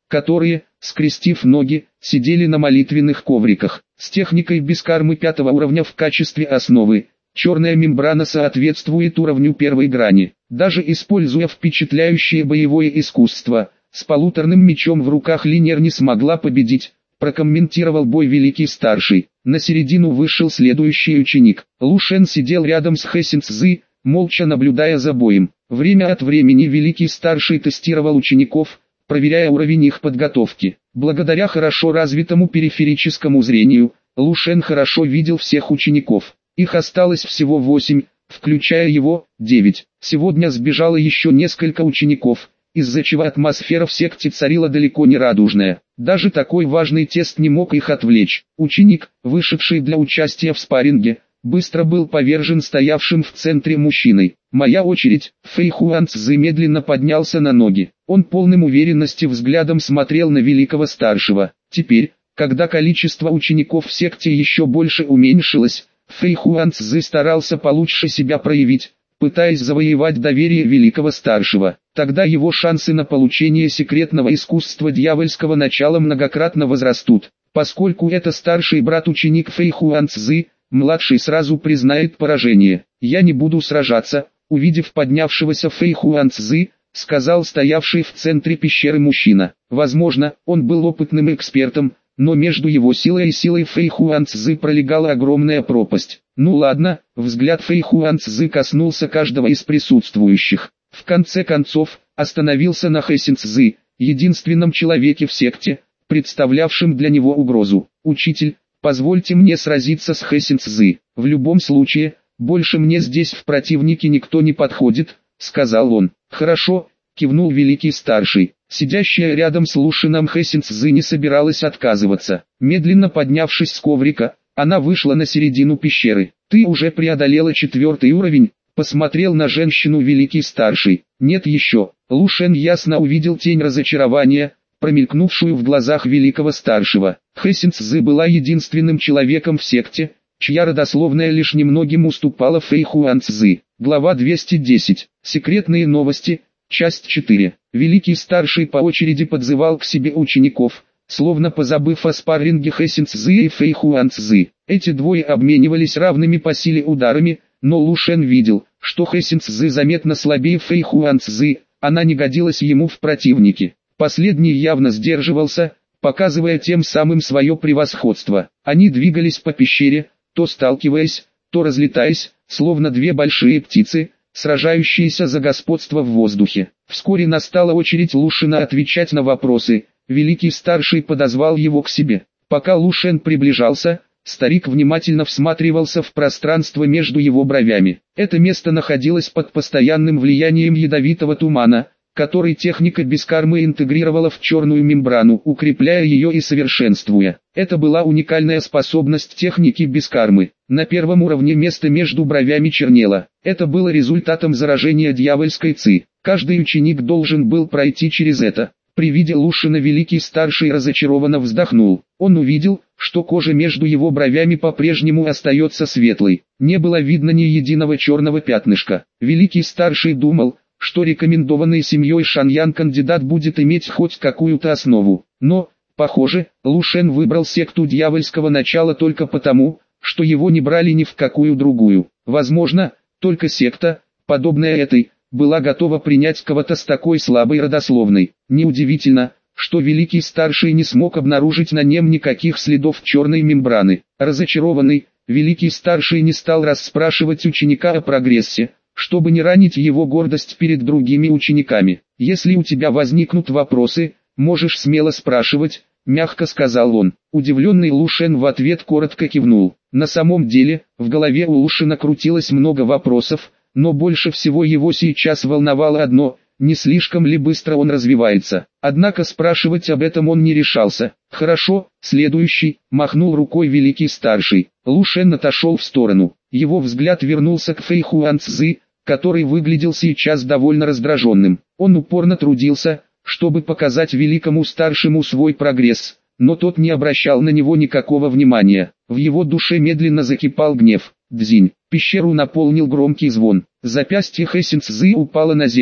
которые, скрестив ноги, сидели на молитвенных ковриках. С техникой бескармы 5-го уровня в качестве основы, черная мембрана соответствует уровню первой грани. Даже используя впечатляющее боевое искусство, с полуторным мечом в руках Линер не смогла победить, прокомментировал бой Великий Старший. На середину вышел следующий ученик. Лу Шен сидел рядом с Хэ Син Цзы, молча наблюдая за боем. Время от времени Великий Старший тестировал учеников, проверяя уровень их подготовки. Благодаря хорошо развитому периферическому зрению, Лу Шен хорошо видел всех учеников. Их осталось всего 8, включая его, 9. Сегодня сбежало еще несколько учеников, из-за чего атмосфера в секте царила далеко не радужная. Даже такой важный тест не мог их отвлечь. Ученик, вышедший для участия в спарринге, быстро был повержен стоявшим в центре мужчиной. «Моя очередь». Фэй Хуан Цзы медленно поднялся на ноги. Он полным уверенности взглядом смотрел на Великого Старшего. Теперь, когда количество учеников в секте еще больше уменьшилось, Фэй Хуан Цзы старался получше себя проявить, пытаясь завоевать доверие Великого Старшего. Тогда его шансы на получение секретного искусства дьявольского начала многократно возрастут. Поскольку это старший брат-ученик Фэй Хуан Цзы, младший сразу признает поражение. «Я не буду сражаться», увидев поднявшегося Фэй Хуан Цзы, сказал стоявший в центре пещеры мужчина. Возможно, он был опытным экспертом, но между его силой и силой Фэй Хуан Цзы пролегала огромная пропасть. Ну ладно, взгляд Фэй Хуан Цзы коснулся каждого из присутствующих. В конце концов, остановился на Хэ Син Цзы, единственном человеке в секте, представлявшем для него угрозу. «Учитель, позвольте мне сразиться с Хэ Син Цзы. В любом случае, больше мне здесь в противнике никто не подходит», сказал он. «Хорошо», кивнул Великий Старший. Сидящая рядом с Лу Шеном Хэ Син Цзы не собиралась отказываться. Медленно поднявшись с коврика, она вышла на середину пещеры. «Ты уже преодолела 4-й уровень?» Посмотрел на женщину Великий Старший. «Нет еще». Лу Шен ясно увидел тень разочарования, промелькнувшую в глазах Великого Старшего. Хэ Син Цзы была единственным человеком в секте, чья родословная лишь немногим уступала Фэй Хуан Цзы. Глава 210. Секретные новости. Часть 4. Великий Старший по очереди подзывал к себе учеников, словно позабыв о спарринге Хэ Син Цзы и Фэй Хуан Цзы. Эти двое обменивались равными по силе ударами, но Лу Шен видел, что Хэ Син Цзы заметно слабее Фэй Хуан Цзы, она не годилась ему в противники. Последний явно сдерживался, показывая тем самым свое превосходство. Они двигались по пещере, то сталкиваясь, то разлетаясь, словно две большие птицы, сражающиеся за господство в воздухе. Вскоре настала очередь Лу Шена отвечать на вопросы. Великий Старший подозвал его к себе. Пока Лу Шен приближался, старик внимательно всматривался в пространство между его бровями. Это место находилось под постоянным влиянием ядовитого тумана, который техника бескармы интегрировала в черную мембрану, укрепляя ее и совершенствуя. Это была уникальная способность техники бескармы. На первом уровне место между бровями чернело. Это было результатом заражения дьявольской ци. Каждый ученик должен был пройти через это. При виде Лу Шена Великий Старший разочарованно вздохнул. Он увидел, что кожа между его бровями по-прежнему остается светлой. Не было видно ни единого черного пятнышка. Великий Старший думал, что рекомендованный семьей Шаньян кандидат будет иметь хоть какую-то основу. Но, похоже, Лу Шен выбрал секту дьявольского начала только потому, что его не брали ни в какую другую. Возможно, только секта, подобная этой, была готова принять кого-то с такой слабой родословной. Неудивительно, что Великий Старший не смог обнаружить на нем никаких следов черной мембраны. Разочарованный, Великий Старший не стал расспрашивать ученика о прогрессе, чтобы не ранить его гордость перед другими учениками. «Если у тебя возникнут вопросы, можешь смело спрашивать», — мягко сказал он. Удивленный Лу Шен в ответ коротко кивнул. На самом деле, в голове у Лу Шена крутилось много вопросов, но больше всего его сейчас волновало одно — не слишком ли быстро он развивается. Однако спрашивать об этом он не решался. «Хорошо, следующий», — махнул рукой Великий Старший. Лу Шен отошел в сторону. Его взгляд вернулся к Фэй Хуан Цзы, который выглядел сейчас довольно раздраженным. Он упорно трудился, чтобы показать Великому Старшему свой прогресс, но тот не обращал на него никакого внимания. В его душе медленно закипал гнев. Дзинь. Пещеру наполнил громкий звон. Запястье Хэ Син Цзы упало на землю.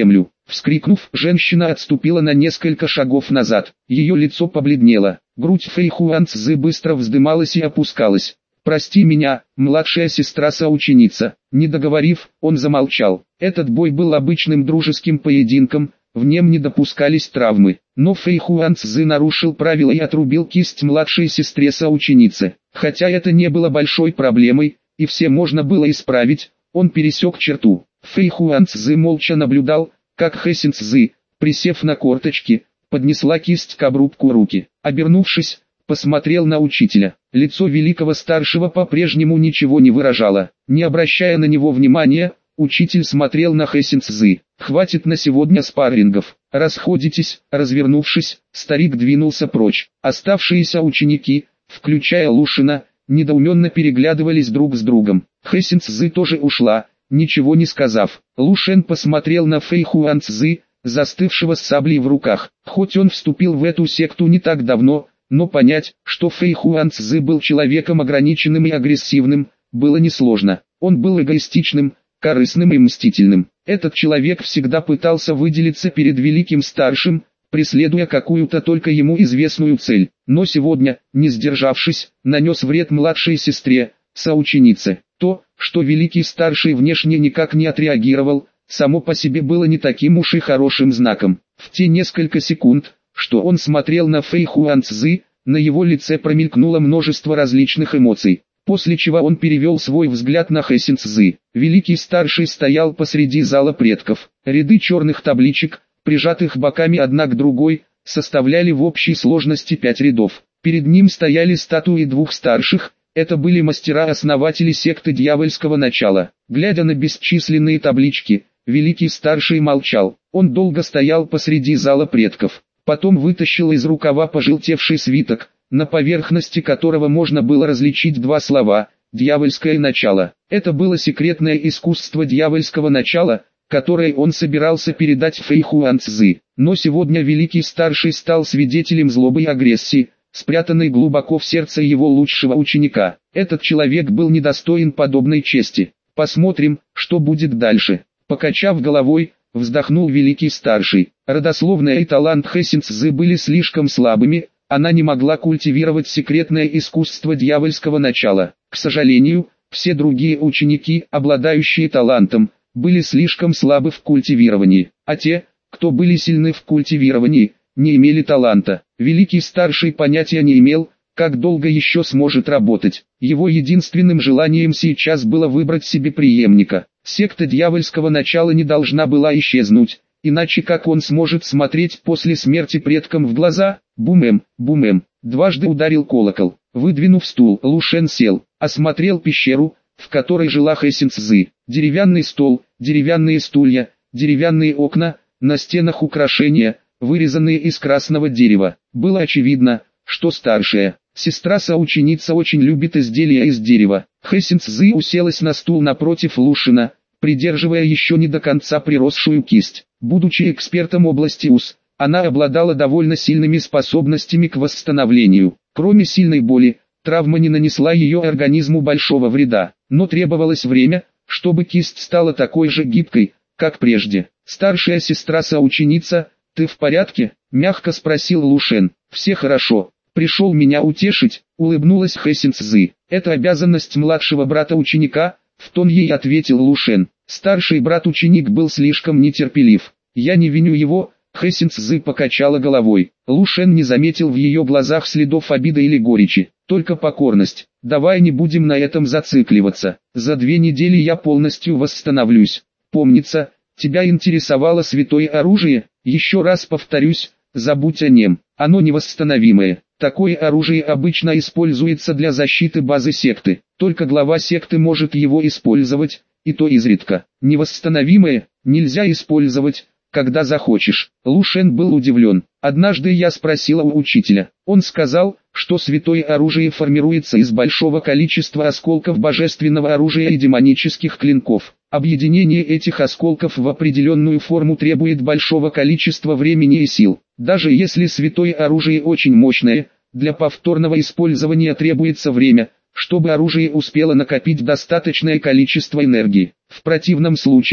Вскрикнув, женщина отступила на несколько шагов назад. Ее лицо побледнело. Грудь Фэй Хуанцзы быстро вздымалась и опускалась. «Прости меня, младшая сестра-соученица». Не договорив, он замолчал. Этот бой был обычным дружеским поединком, в нем не допускались травмы. Но Фэй Хуанцзы нарушил правила и отрубил кисть младшей сестре-соученицы. Хотя это не было большой проблемой, и все можно было исправить, он пересек черту. Фэй Хуанцзы молча наблюдал, как Хэсин Цзы, присев на корточки, поднесла кисть к обрубку руки. Обернувшись, посмотрел на учителя. Лицо великого старшего по-прежнему ничего не выражало. Не обращая на него внимания, учитель смотрел на Хэсин Цзы. «Хватит на сегодня спаррингов. Расходитесь». Развернувшись, старик двинулся прочь. Оставшиеся ученики, включая Лушина, недоуменно переглядывались друг с другом. Хэсин Цзы тоже ушла, ничего не сказав. Лушен посмотрел на Фэй Хуанцзы, застывшего с саблей в руках. Хоть он вступил в эту секту не так давно, но понять, что Фэй Хуанцзы был человеком ограниченным и агрессивным, было несложно. Он был эгоистичным, корыстным и мстительным. Этот человек всегда пытался выделиться перед великим старшим, преследуя какую-то только ему известную цель. Но сегодня, не сдержавшись, нанес вред младшей сестре, соученице. То, что великий старший внешне никак не отреагировал, само по себе было не таким уж и хорошим знаком. В те несколько секунд, что он смотрел на Фэй Хуанцзы, на его лице промелькнуло множество различных эмоций, после чего он перевел свой взгляд на Хэсин Цзы. Великий старший стоял посреди зала предков. Ряды черных табличек, прижатых боками одна к другой, составляли в общей сложности 5 рядов. Перед ним стояли статуи двух старших, это были мастера-основатели секты дьявольского начала. Глядя на бесчисленные таблички, великий старший молчал. Он долго стоял посреди зала предков. Потом вытащил из рукава пожелтевший свиток, на поверхности которого можно было различить два слова «дьявольское начало». Это было секретное искусство дьявольского начала, которое он собирался передать Фэй Хуанцзы. Но сегодня великий старший стал свидетелем злобы и агрессии, спрятанной глубоко в сердце его лучшего ученика. Этот человек был недостоин подобной чести. Посмотрим, что будет дальше. Покачав головой, вздохнул великий старший. Родословная и талант Хэсин Цзы были слишком слабыми, она не могла культивировать секретное искусство дьявольского начала. К сожалению, все другие ученики, обладающие талантом, были слишком слабы в культивировании, а те, кто были сильны в культивировании, не имели таланта. Великий старший понятия не имел, как долго еще сможет работать. Его единственным желанием сейчас было выбрать себе преемника. Секта дьявольского начала не должна была исчезнуть, иначе как он сможет смотреть после смерти предкам в глаза? Бум-эм, бум-эм. Дважды ударил колокол. Выдвинув стул, Лушен сел, осмотрел пещеру, в которой жила Хэсин Цзы. Деревянный стол, деревянные стулья, деревянные окна, на стенах украшения, вырезанные из красного дерева. Было очевидно, что старшая сестра-соученица очень любит изделия из дерева. Хэсин Цзы уселась на стул напротив Лушина, придерживая еще не до конца приросшую кисть. Будучи экспертом области УС, она обладала довольно сильными способностями к восстановлению. Кроме сильной боли, травма не нанесла ее организму большого вреда, но требовалось время, чтобы кисть стала такой же гибкой, как прежде. «Старшая сестра-соученица, ты в порядке?» – мягко спросил Лушен. «Все хорошо. Пришел меня утешить», – улыбнулась Хэсин Цзы. «Это обязанность младшего брата-ученика», – в тон ей ответил Лушен. Старший брат-ученик был слишком нетерпелив. «Я не виню его», – Хэсин Цзы покачала головой. Лушен не заметил в ее глазах следов обиды или горечи, только покорность. «Давай не будем на этом зацикливаться. За 2 недели я полностью восстановлюсь. Помнится, тебя интересовало святое оружие? Еще раз повторюсь, забудь о нем. Оно невосстановимое. Такое оружие обычно используется для защиты базы секты. Только глава секты может его использовать, и то изредка. Невосстановимое нельзя использовать, когда захочешь». Лушен был удивлен. Однажды я спросила у учителя. Он сказал, что святое оружие формируется из большого количества осколков божественного оружия и демонических клинков. Объединение этих осколков в определенную форму требует большого количества времени и сил. Даже если святое оружие очень мощное, для повторного использования требуется время, чтобы оружие успело накопить достаточное количество энергии. В противном случае,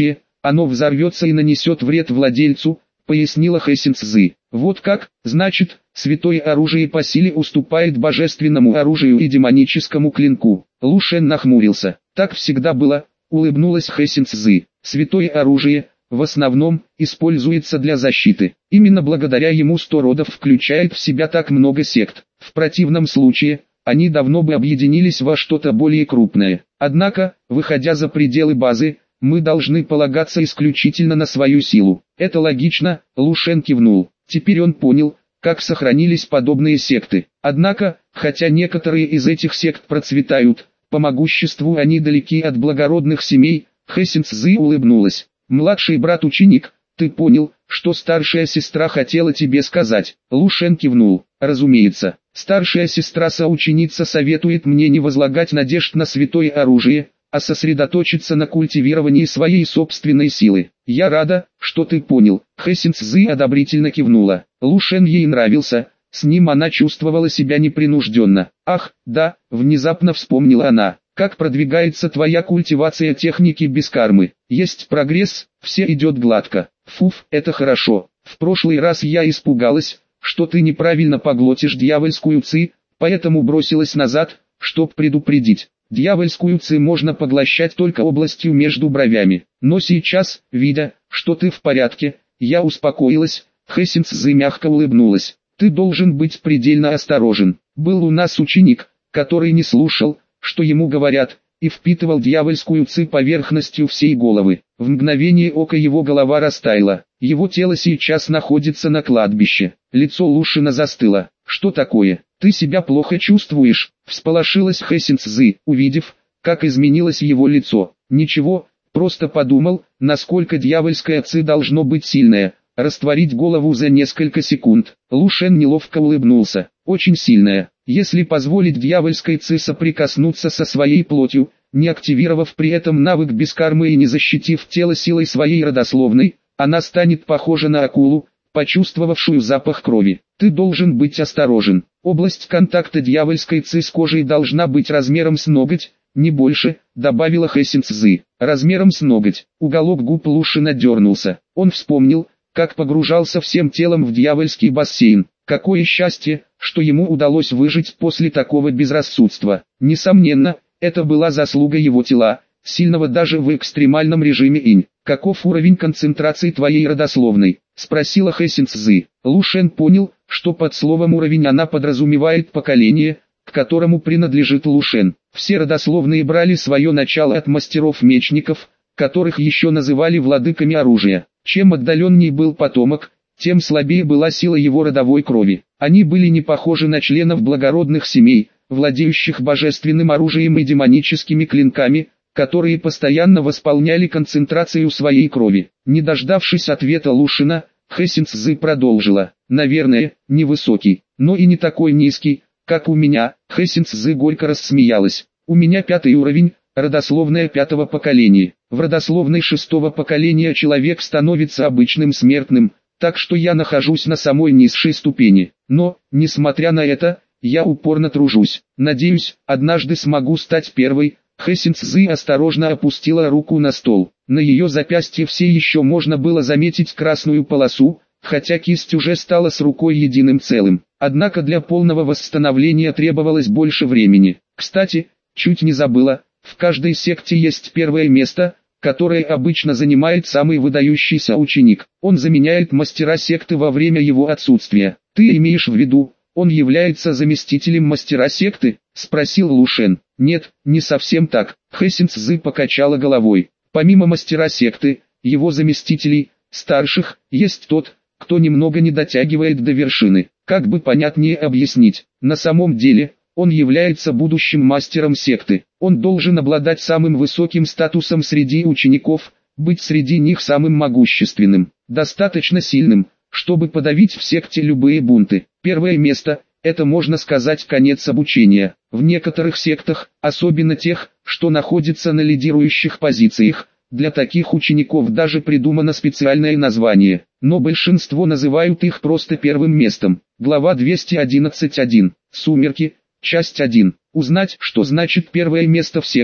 оно взорвется и нанесет вред владельцу, пояснила Хэсинцзы. Вот как, значит, святое оружие по силе уступает божественному оружию и демоническому клинку. Лу Шен нахмурился. Так всегда было, улыбнулась Хэсинцзы. Святое оружие, в основном, используется для защиты. Именно благодаря ему 100 родов включает в себя так много сект. В противном случае, они давно бы объединились во что-то более крупное. Однако, выходя за пределы базы, мы должны полагаться исключительно на свою силу. Это логично, Лу Шен кивнул. Теперь он понял, как сохранились подобные секты. Однако, хотя некоторые из этих сект процветают, по могуществу они далеки от благородных семей, Хэсинцзы улыбнулась. Младший брат-ученик, ты понял, что старшая сестра хотела тебе сказать? Лу Шен кивнул. Разумеется, старшая сестра-соученица советует мне не возлагать надежд на святое оружие, а сосредоточиться на культивировании своей собственной силы. Я рада, что ты понял. Хэсинцзы одобрительно кивнула. Лу Шен ей нравился, с ним она чувствовала себя непринужденно. Ах, да, внезапно вспомнила она. Как продвигается твоя культивация техники без кармы? Есть прогресс, все идет гладко. Фуф, это хорошо. В прошлый раз я испугалась, что ты неправильно поглотишь дьявольскую ци, поэтому бросилась назад, чтоб предупредить. Дьявольскую ци можно поглощать только областью между бровями. Но сейчас, видя, что ты в порядке, я успокоилась. Хэсинцзы мягко улыбнулась. Ты должен быть предельно осторожен. Был у нас ученик, который не слушал, что ему говорят, и впитывал дьявольскую ци поверхностью всей головы. В мгновение ока его голова растаяла. Его тело сейчас находится на кладбище. Лицо Лушина застыло. Что такое? Ты себя плохо чувствуешь? Всполошилась Хэсинцзы, увидев, как изменилось его лицо. Ничего, просто подумал, насколько дьявольская ци должно быть сильная. Растворить голову за несколько секунд. Лу Шен неловко улыбнулся. Очень сильная. Если позволить дьявольской ци соприкоснуться со своей плотью, не активировав при этом навык без кармы и не защитив тело силой своей родословной, она станет похожа на акулу, почувствовавшую запах крови. Ты должен быть осторожен. Область контакта дьявольской ци с кожей должна быть размером с ноготь, не больше, добавила Хэсинцзы. Размером с ноготь. Уголок губ Лушина дернулся. Он вспомнил, как погружался всем телом в дьявольский бассейн. Какое счастье, что ему удалось выжить после такого безрассудства. Несомненно, это была заслуга его тела, сильного даже в экстремальном режиме инь. Каков уровень концентрации твоей родословной? Спросила Хэсинцзы. Лу Шен понял, что под словом уровень она подразумевает поколение, к которому принадлежит Лу Шен. Все родословные брали свое начало от мастеров-мечников, которых еще называли владыками оружия. Чем отдаленней был потомок, тем слабее была сила его родовой крови. Они были не похожи на членов благородных семей, владеющих божественным оружием и демоническими клинками, которые постоянно восполняли концентрацию своей крови. Не дождавшись ответа Лушина, Хэсинцзы продолжила. Наверное, невысокий, но и не такой низкий, как у меня. Хэсинцзы горько рассмеялась. У меня 5-й уровень, родословная 5-го поколения. В родословной 6-го поколения человек становится обычным смертным, так что я нахожусь на самой низшей ступени. Но, несмотря на это, я упорно тружусь. Надеюсь, однажды смогу стать первой. Хэсинцзы осторожно опустила руку на стол. На ее запястье все еще можно было заметить красную полосу, хотя кисть уже стала с рукой единым целым. Однако для полного восстановления требовалось больше времени. Кстати, чуть не забыла, в каждой секте есть первое место, которое обычно занимает самый выдающийся ученик. Он заменяет мастера секты во время его отсутствия. Ты имеешь в виду, он является заместителем мастера секты? Спросил Лу Шен. Нет, не совсем так. Хэсинцзы покачала головой. Помимо мастера секты, его заместителей, старших, есть тот, кто немного не дотягивает до вершины. Как бы понятнее объяснить, на самом деле, он является будущим мастером секты. Он должен обладать самым высоким статусом среди учеников, быть среди них самым могущественным, достаточно сильным, чтобы подавить в секте любые бунты. Первое место – это, можно сказать, конец обучения. В некоторых сектах, особенно тех, что находятся на лидирующих позициях, для таких учеников даже придумано специальное название, но большинство называют их просто первым местом. Глава 211.1. Сумерки. Часть 1. Узнать, что значит первое место в секте,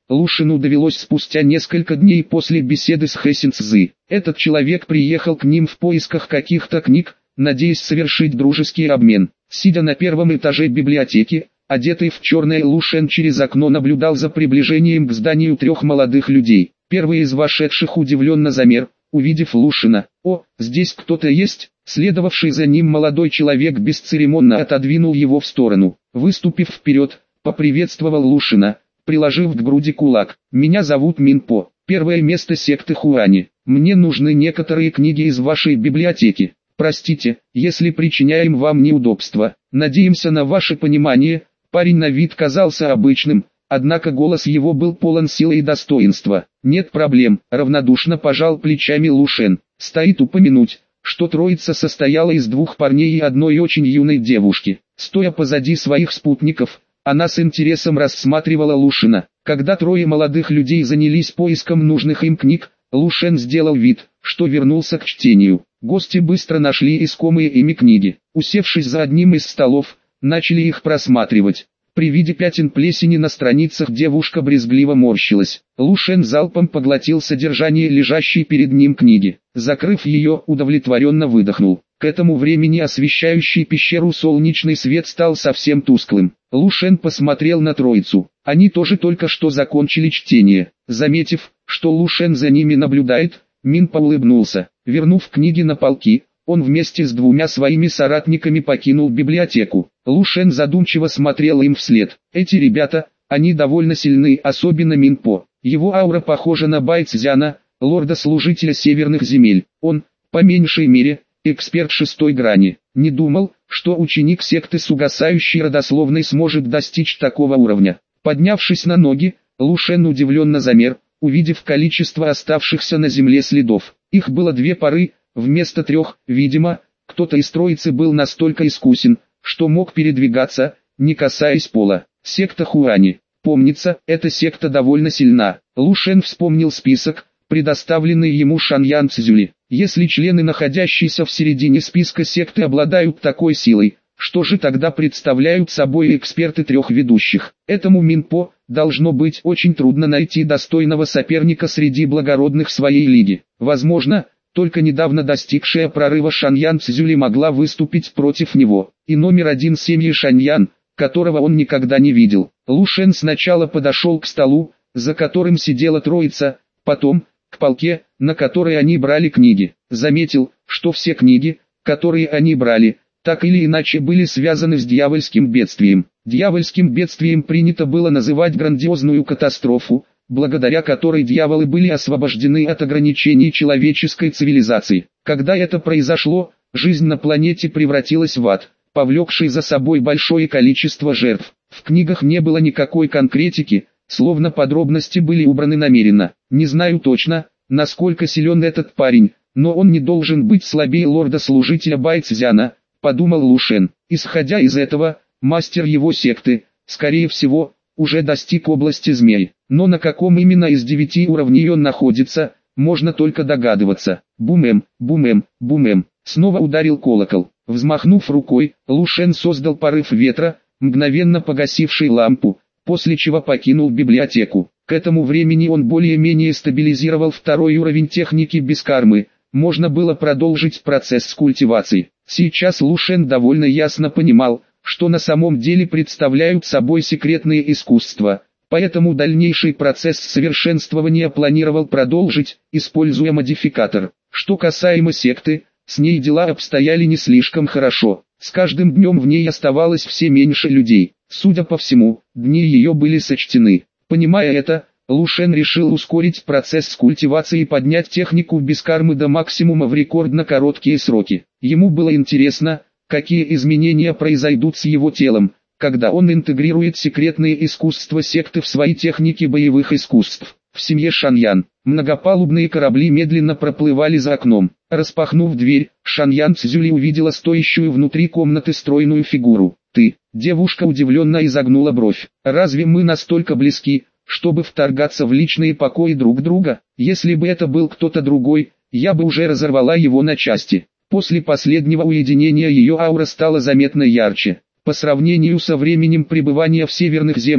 Лушину довелось спустя несколько дней после беседы с Хэсин Цзы. Этот человек приехал к ним в поисках каких-то книг, надеясь совершить дружеский обмен. Сидя на первом этаже библиотеки, одетый в черное, Лушен через окно наблюдал за приближением к зданию трех молодых людей. Первый из вошедших удивленно замер, увидев Лушина. «О, здесь кто-то есть?» Следовавший за ним молодой человек бесцеремонно отодвинул его в сторону. Выступив вперед, поприветствовал Лушина, приложив к груди кулак. «Меня зовут Минпо, первое место секты Хуани. Мне нужны некоторые книги из вашей библиотеки. Простите, если причиняем вам неудобства. Надеемся на ваше понимание». Парень на вид казался обычным, однако голос его был полон силы и достоинства. «Нет проблем», — равнодушно пожал плечами Лушен. Стоит упомянуть, что троица состояла из двух парней и одной очень юной девушки. Стоя позади своих спутников, она с интересом рассматривала Лушина. Когда трое молодых людей занялись поиском нужных им книг, Лушен сделал вид, что вернулся к чтению. Гости быстро нашли искомые ими книги. Усевшись за одним из столов, начали их просматривать. При виде пятен плесени на страницах девушка брезгливо морщилась. Лушен залпом поглотил содержание лежащей перед ним книги. Закрыв ее, удовлетворенно выдохнул. К этому времени освещающий пещеру солнечный свет стал совсем тусклым. Лушен посмотрел на троицу. Они тоже только что закончили чтение. Заметив, что Лушен за ними наблюдает, Минпо улыбнулся. Вернув книги на полки, он вместе с двумя своими соратниками покинул библиотеку. Лушен задумчиво смотрел им вслед. Эти ребята, они довольно сильны, особенно Минпо. Его аура похожа на Байцзяна, лорда-служителя северных земель. Он, по меньшей мере, эксперт шестой грани. Не думал, что ученик секты с угасающей родословной сможет достичь такого уровня. Поднявшись на ноги, Лушен удивленно замер, увидев количество оставшихся на земле следов. Их было две пары, вместо трех. Видимо, кто-то из троицы был настолько искусен, что мог передвигаться, не касаясь пола. Секта Хуани. Помнится, эта секта довольно сильна. Лушен вспомнил список, предоставленный ему Шаньян Цзюли. Если члены, находящиеся в середине списка секты, обладают такой силой, что же тогда представляют собой эксперты трех ведущих? Этому Минпо должно быть очень трудно найти достойного соперника среди благородных своей лиги. Возможно, только недавно достигшая прорыва Шаньян Цзюли могла выступить против него. И номер один семьи Шаньян, которого он никогда не видел. Лушен сначала подошел к столу, за которым сидела троица, потом к полке, на которой они брали книги. Заметил, что все книги, которые они брали, так или иначе были связаны с дьявольским бедствием. Дьявольским бедствием принято было называть грандиозную катастрофу, благодаря которой дьяволы были освобождены от ограничений человеческой цивилизации. Когда это произошло, жизнь на планете превратилась в ад, повлекший за собой большое количество жертв. В книгах не было никакой конкретики, словно подробности были убраны намеренно. Не знаю точно, насколько силен этот парень, но он не должен быть слабее лорда-служителя Байцзяна, подумал Лушен. Исходя из этого, мастер его секты, скорее всего, уже достиг области змей. Но на каком именно из 9 уровней он находится, можно только догадываться. Бум-эм, бум-эм, бум-эм. Снова ударил колокол. Взмахнув рукой, Лушен создал порыв ветра, мгновенно погасивший лампу, после чего покинул библиотеку. К этому времени он более-менее стабилизировал второй уровень техники без кармы. Можно было продолжить процесс культивации. Сейчас Лушен довольно ясно понимал, что на самом деле представляют собой секретные искусства, поэтому дальнейший процесс совершенствования планировал продолжить, используя модификатор. Что касаемо секты, с ней дела обстояли не слишком хорошо. С каждым днем в ней оставалось все меньше людей. Судя по всему, дни ее были сочтены. Понимая это, Лушен решил ускорить процесс культивации и поднять технику без кармы до максимума в рекордно короткие сроки. Ему было интересно, какие изменения произойдут с его телом, когда он интегрирует секретные искусства секты в свои техники боевых искусств. В семье Шаньян многопалубные корабли медленно проплывали за окном. Распахнув дверь, Шаньян Цзюли увидела стоящую внутри комнаты стройную фигуру. «Ты?» Девушка удивленно изогнула бровь. «Разве мы настолько близки, чтобы вторгаться в личные покои друг друга? Если бы это был кто-то другой, я бы уже разорвала его на части». После последнего уединения ее аура стала заметно ярче. По сравнению со временем пребывания в северных землях,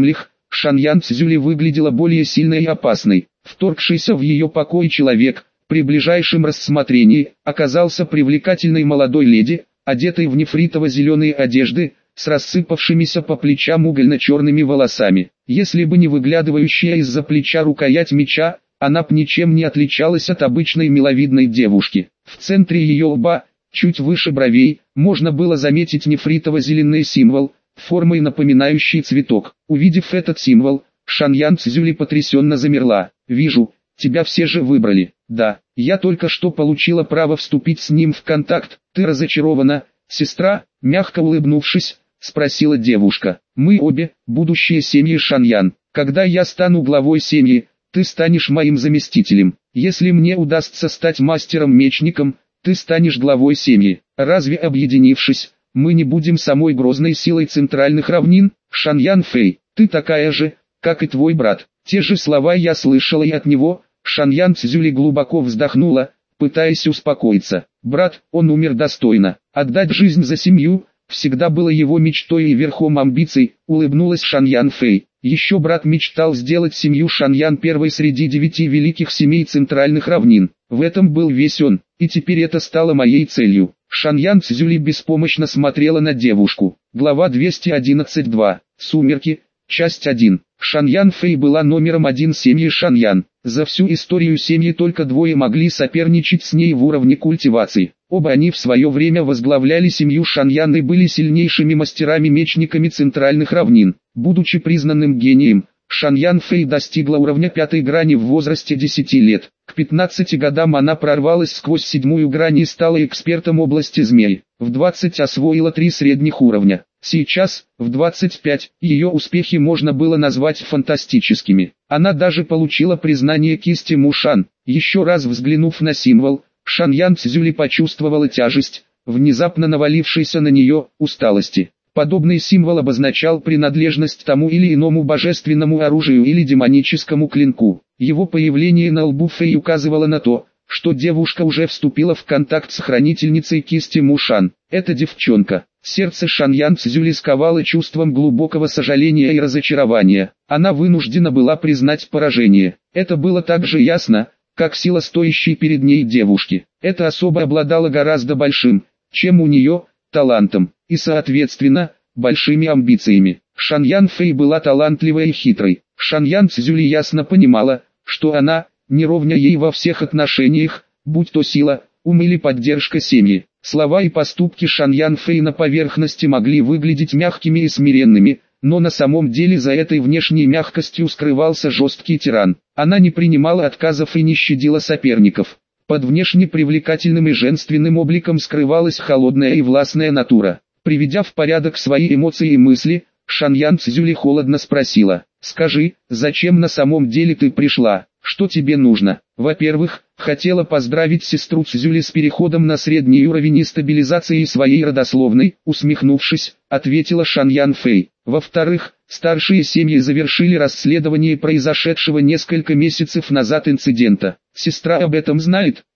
Шаньян Цзюли выглядела более сильной и опасной. Вторгшийся в ее покой человек, при ближайшем рассмотрении, оказался привлекательной молодой леди, одетой в нефритово-зеленые одежды, с рассыпавшимися по плечам угольно-черными волосами. Если бы не выглядывающая из-за плеча рукоять меча, она б ничем не отличалась от обычной миловидной девушки. В центре ее лба, чуть выше бровей, можно было заметить нефритово-зеленый символ, формой напоминающий цветок. Увидев этот символ, Шаньян Цзюли потрясенно замерла. «Вижу, тебя все же выбрали». «Да, я только что получила право вступить с ним в контакт. Ты разочарована, сестра?» Мягко улыбнувшись, спросила девушка. «Мы обе, будущие семьи Шаньян. Когда я стану главой семьи, ты станешь моим заместителем. Если мне удастся стать мастером-мечником, ты станешь главой семьи. Разве объединившись, мы не будем самой грозной силой центральных равнин? Шаньян Фэй, ты такая же, как и твой брат». Те же слова я слышала и от него. Шаньян Цзюли глубоко вздохнула, пытаясь успокоиться. Брат, он умер достойно. Отдать жизнь за семью всегда было его мечтой и верхом амбиций, улыбнулась Шаньян Фэй. Еще брат мечтал сделать семью Шаньян первой среди 9 великих семей центральных равнин. В этом был весь он, и теперь это стало моей целью. Шаньян Цзюли беспомощно смотрела на девушку. Глава 211.2. Сумерки. Часть 1. Шаньян Фэй была номером 1 семьи Шаньян. За всю историю семьи только двое могли соперничать с ней в уровне культивации. Оба они в свое время возглавляли семью Шаньян и были сильнейшими мастерами-мечниками центральных равнин. Будучи признанным гением, Шаньян Фэй достигла уровня 5-й грани в возрасте 10 лет. К 15 годам она прорвалась сквозь 7-ю грань и стала экспертом области змей. В 20 освоила 3 средних уровня. Сейчас, в 25, ее успехи можно было назвать фантастическими. Она даже получила признание кисти Мушан. Еще раз взглянув на символ, Шаньян Цзюли почувствовала тяжесть, внезапно навалившейся на нее, усталости. Подобный символ обозначал принадлежность тому или иному божественному оружию или демоническому клинку. Его появление на лбу Фэй указывало на то, что девушка уже вступила в контакт с хранительницей кисти Мушан. Эта девчонка. Сердце Шаньян Цзюли сковало чувством глубокого сожаления и разочарования. Она вынуждена была признать поражение. Это было так же ясно, как сила стоящей перед ней девушки. Эта особа обладала гораздо большим, чем у нее, талантом, и соответственно, большими амбициями. Шаньян Фэй была талантливой и хитрой. Шаньян Цзюли ясно понимала, что она, не ровня ей во всех отношениях, будь то сила, ум или поддержка семьи. Слова и поступки Шаньян Фэй на поверхности могли выглядеть мягкими и смиренными, но на самом деле за этой внешней мягкостью скрывался жесткий тиран. Она не принимала отказов и не щадила соперников. Под внешне привлекательным и женственным обликом скрывалась холодная и властная натура. Приведя в порядок свои эмоции и мысли, Шаньян Цзюли холодно спросила: «Скажи, зачем на самом деле ты пришла? Что тебе нужно?» «Во-первых, хотела поздравить сестру Цзюли с переходом на средний уровень и стабилизацией своей родословной», усмехнувшись, ответила Шаньян Фэй. «Во-вторых, старшие семьи завершили расследование произошедшего несколько месяцев назад инцидента. Сестра об этом знает?»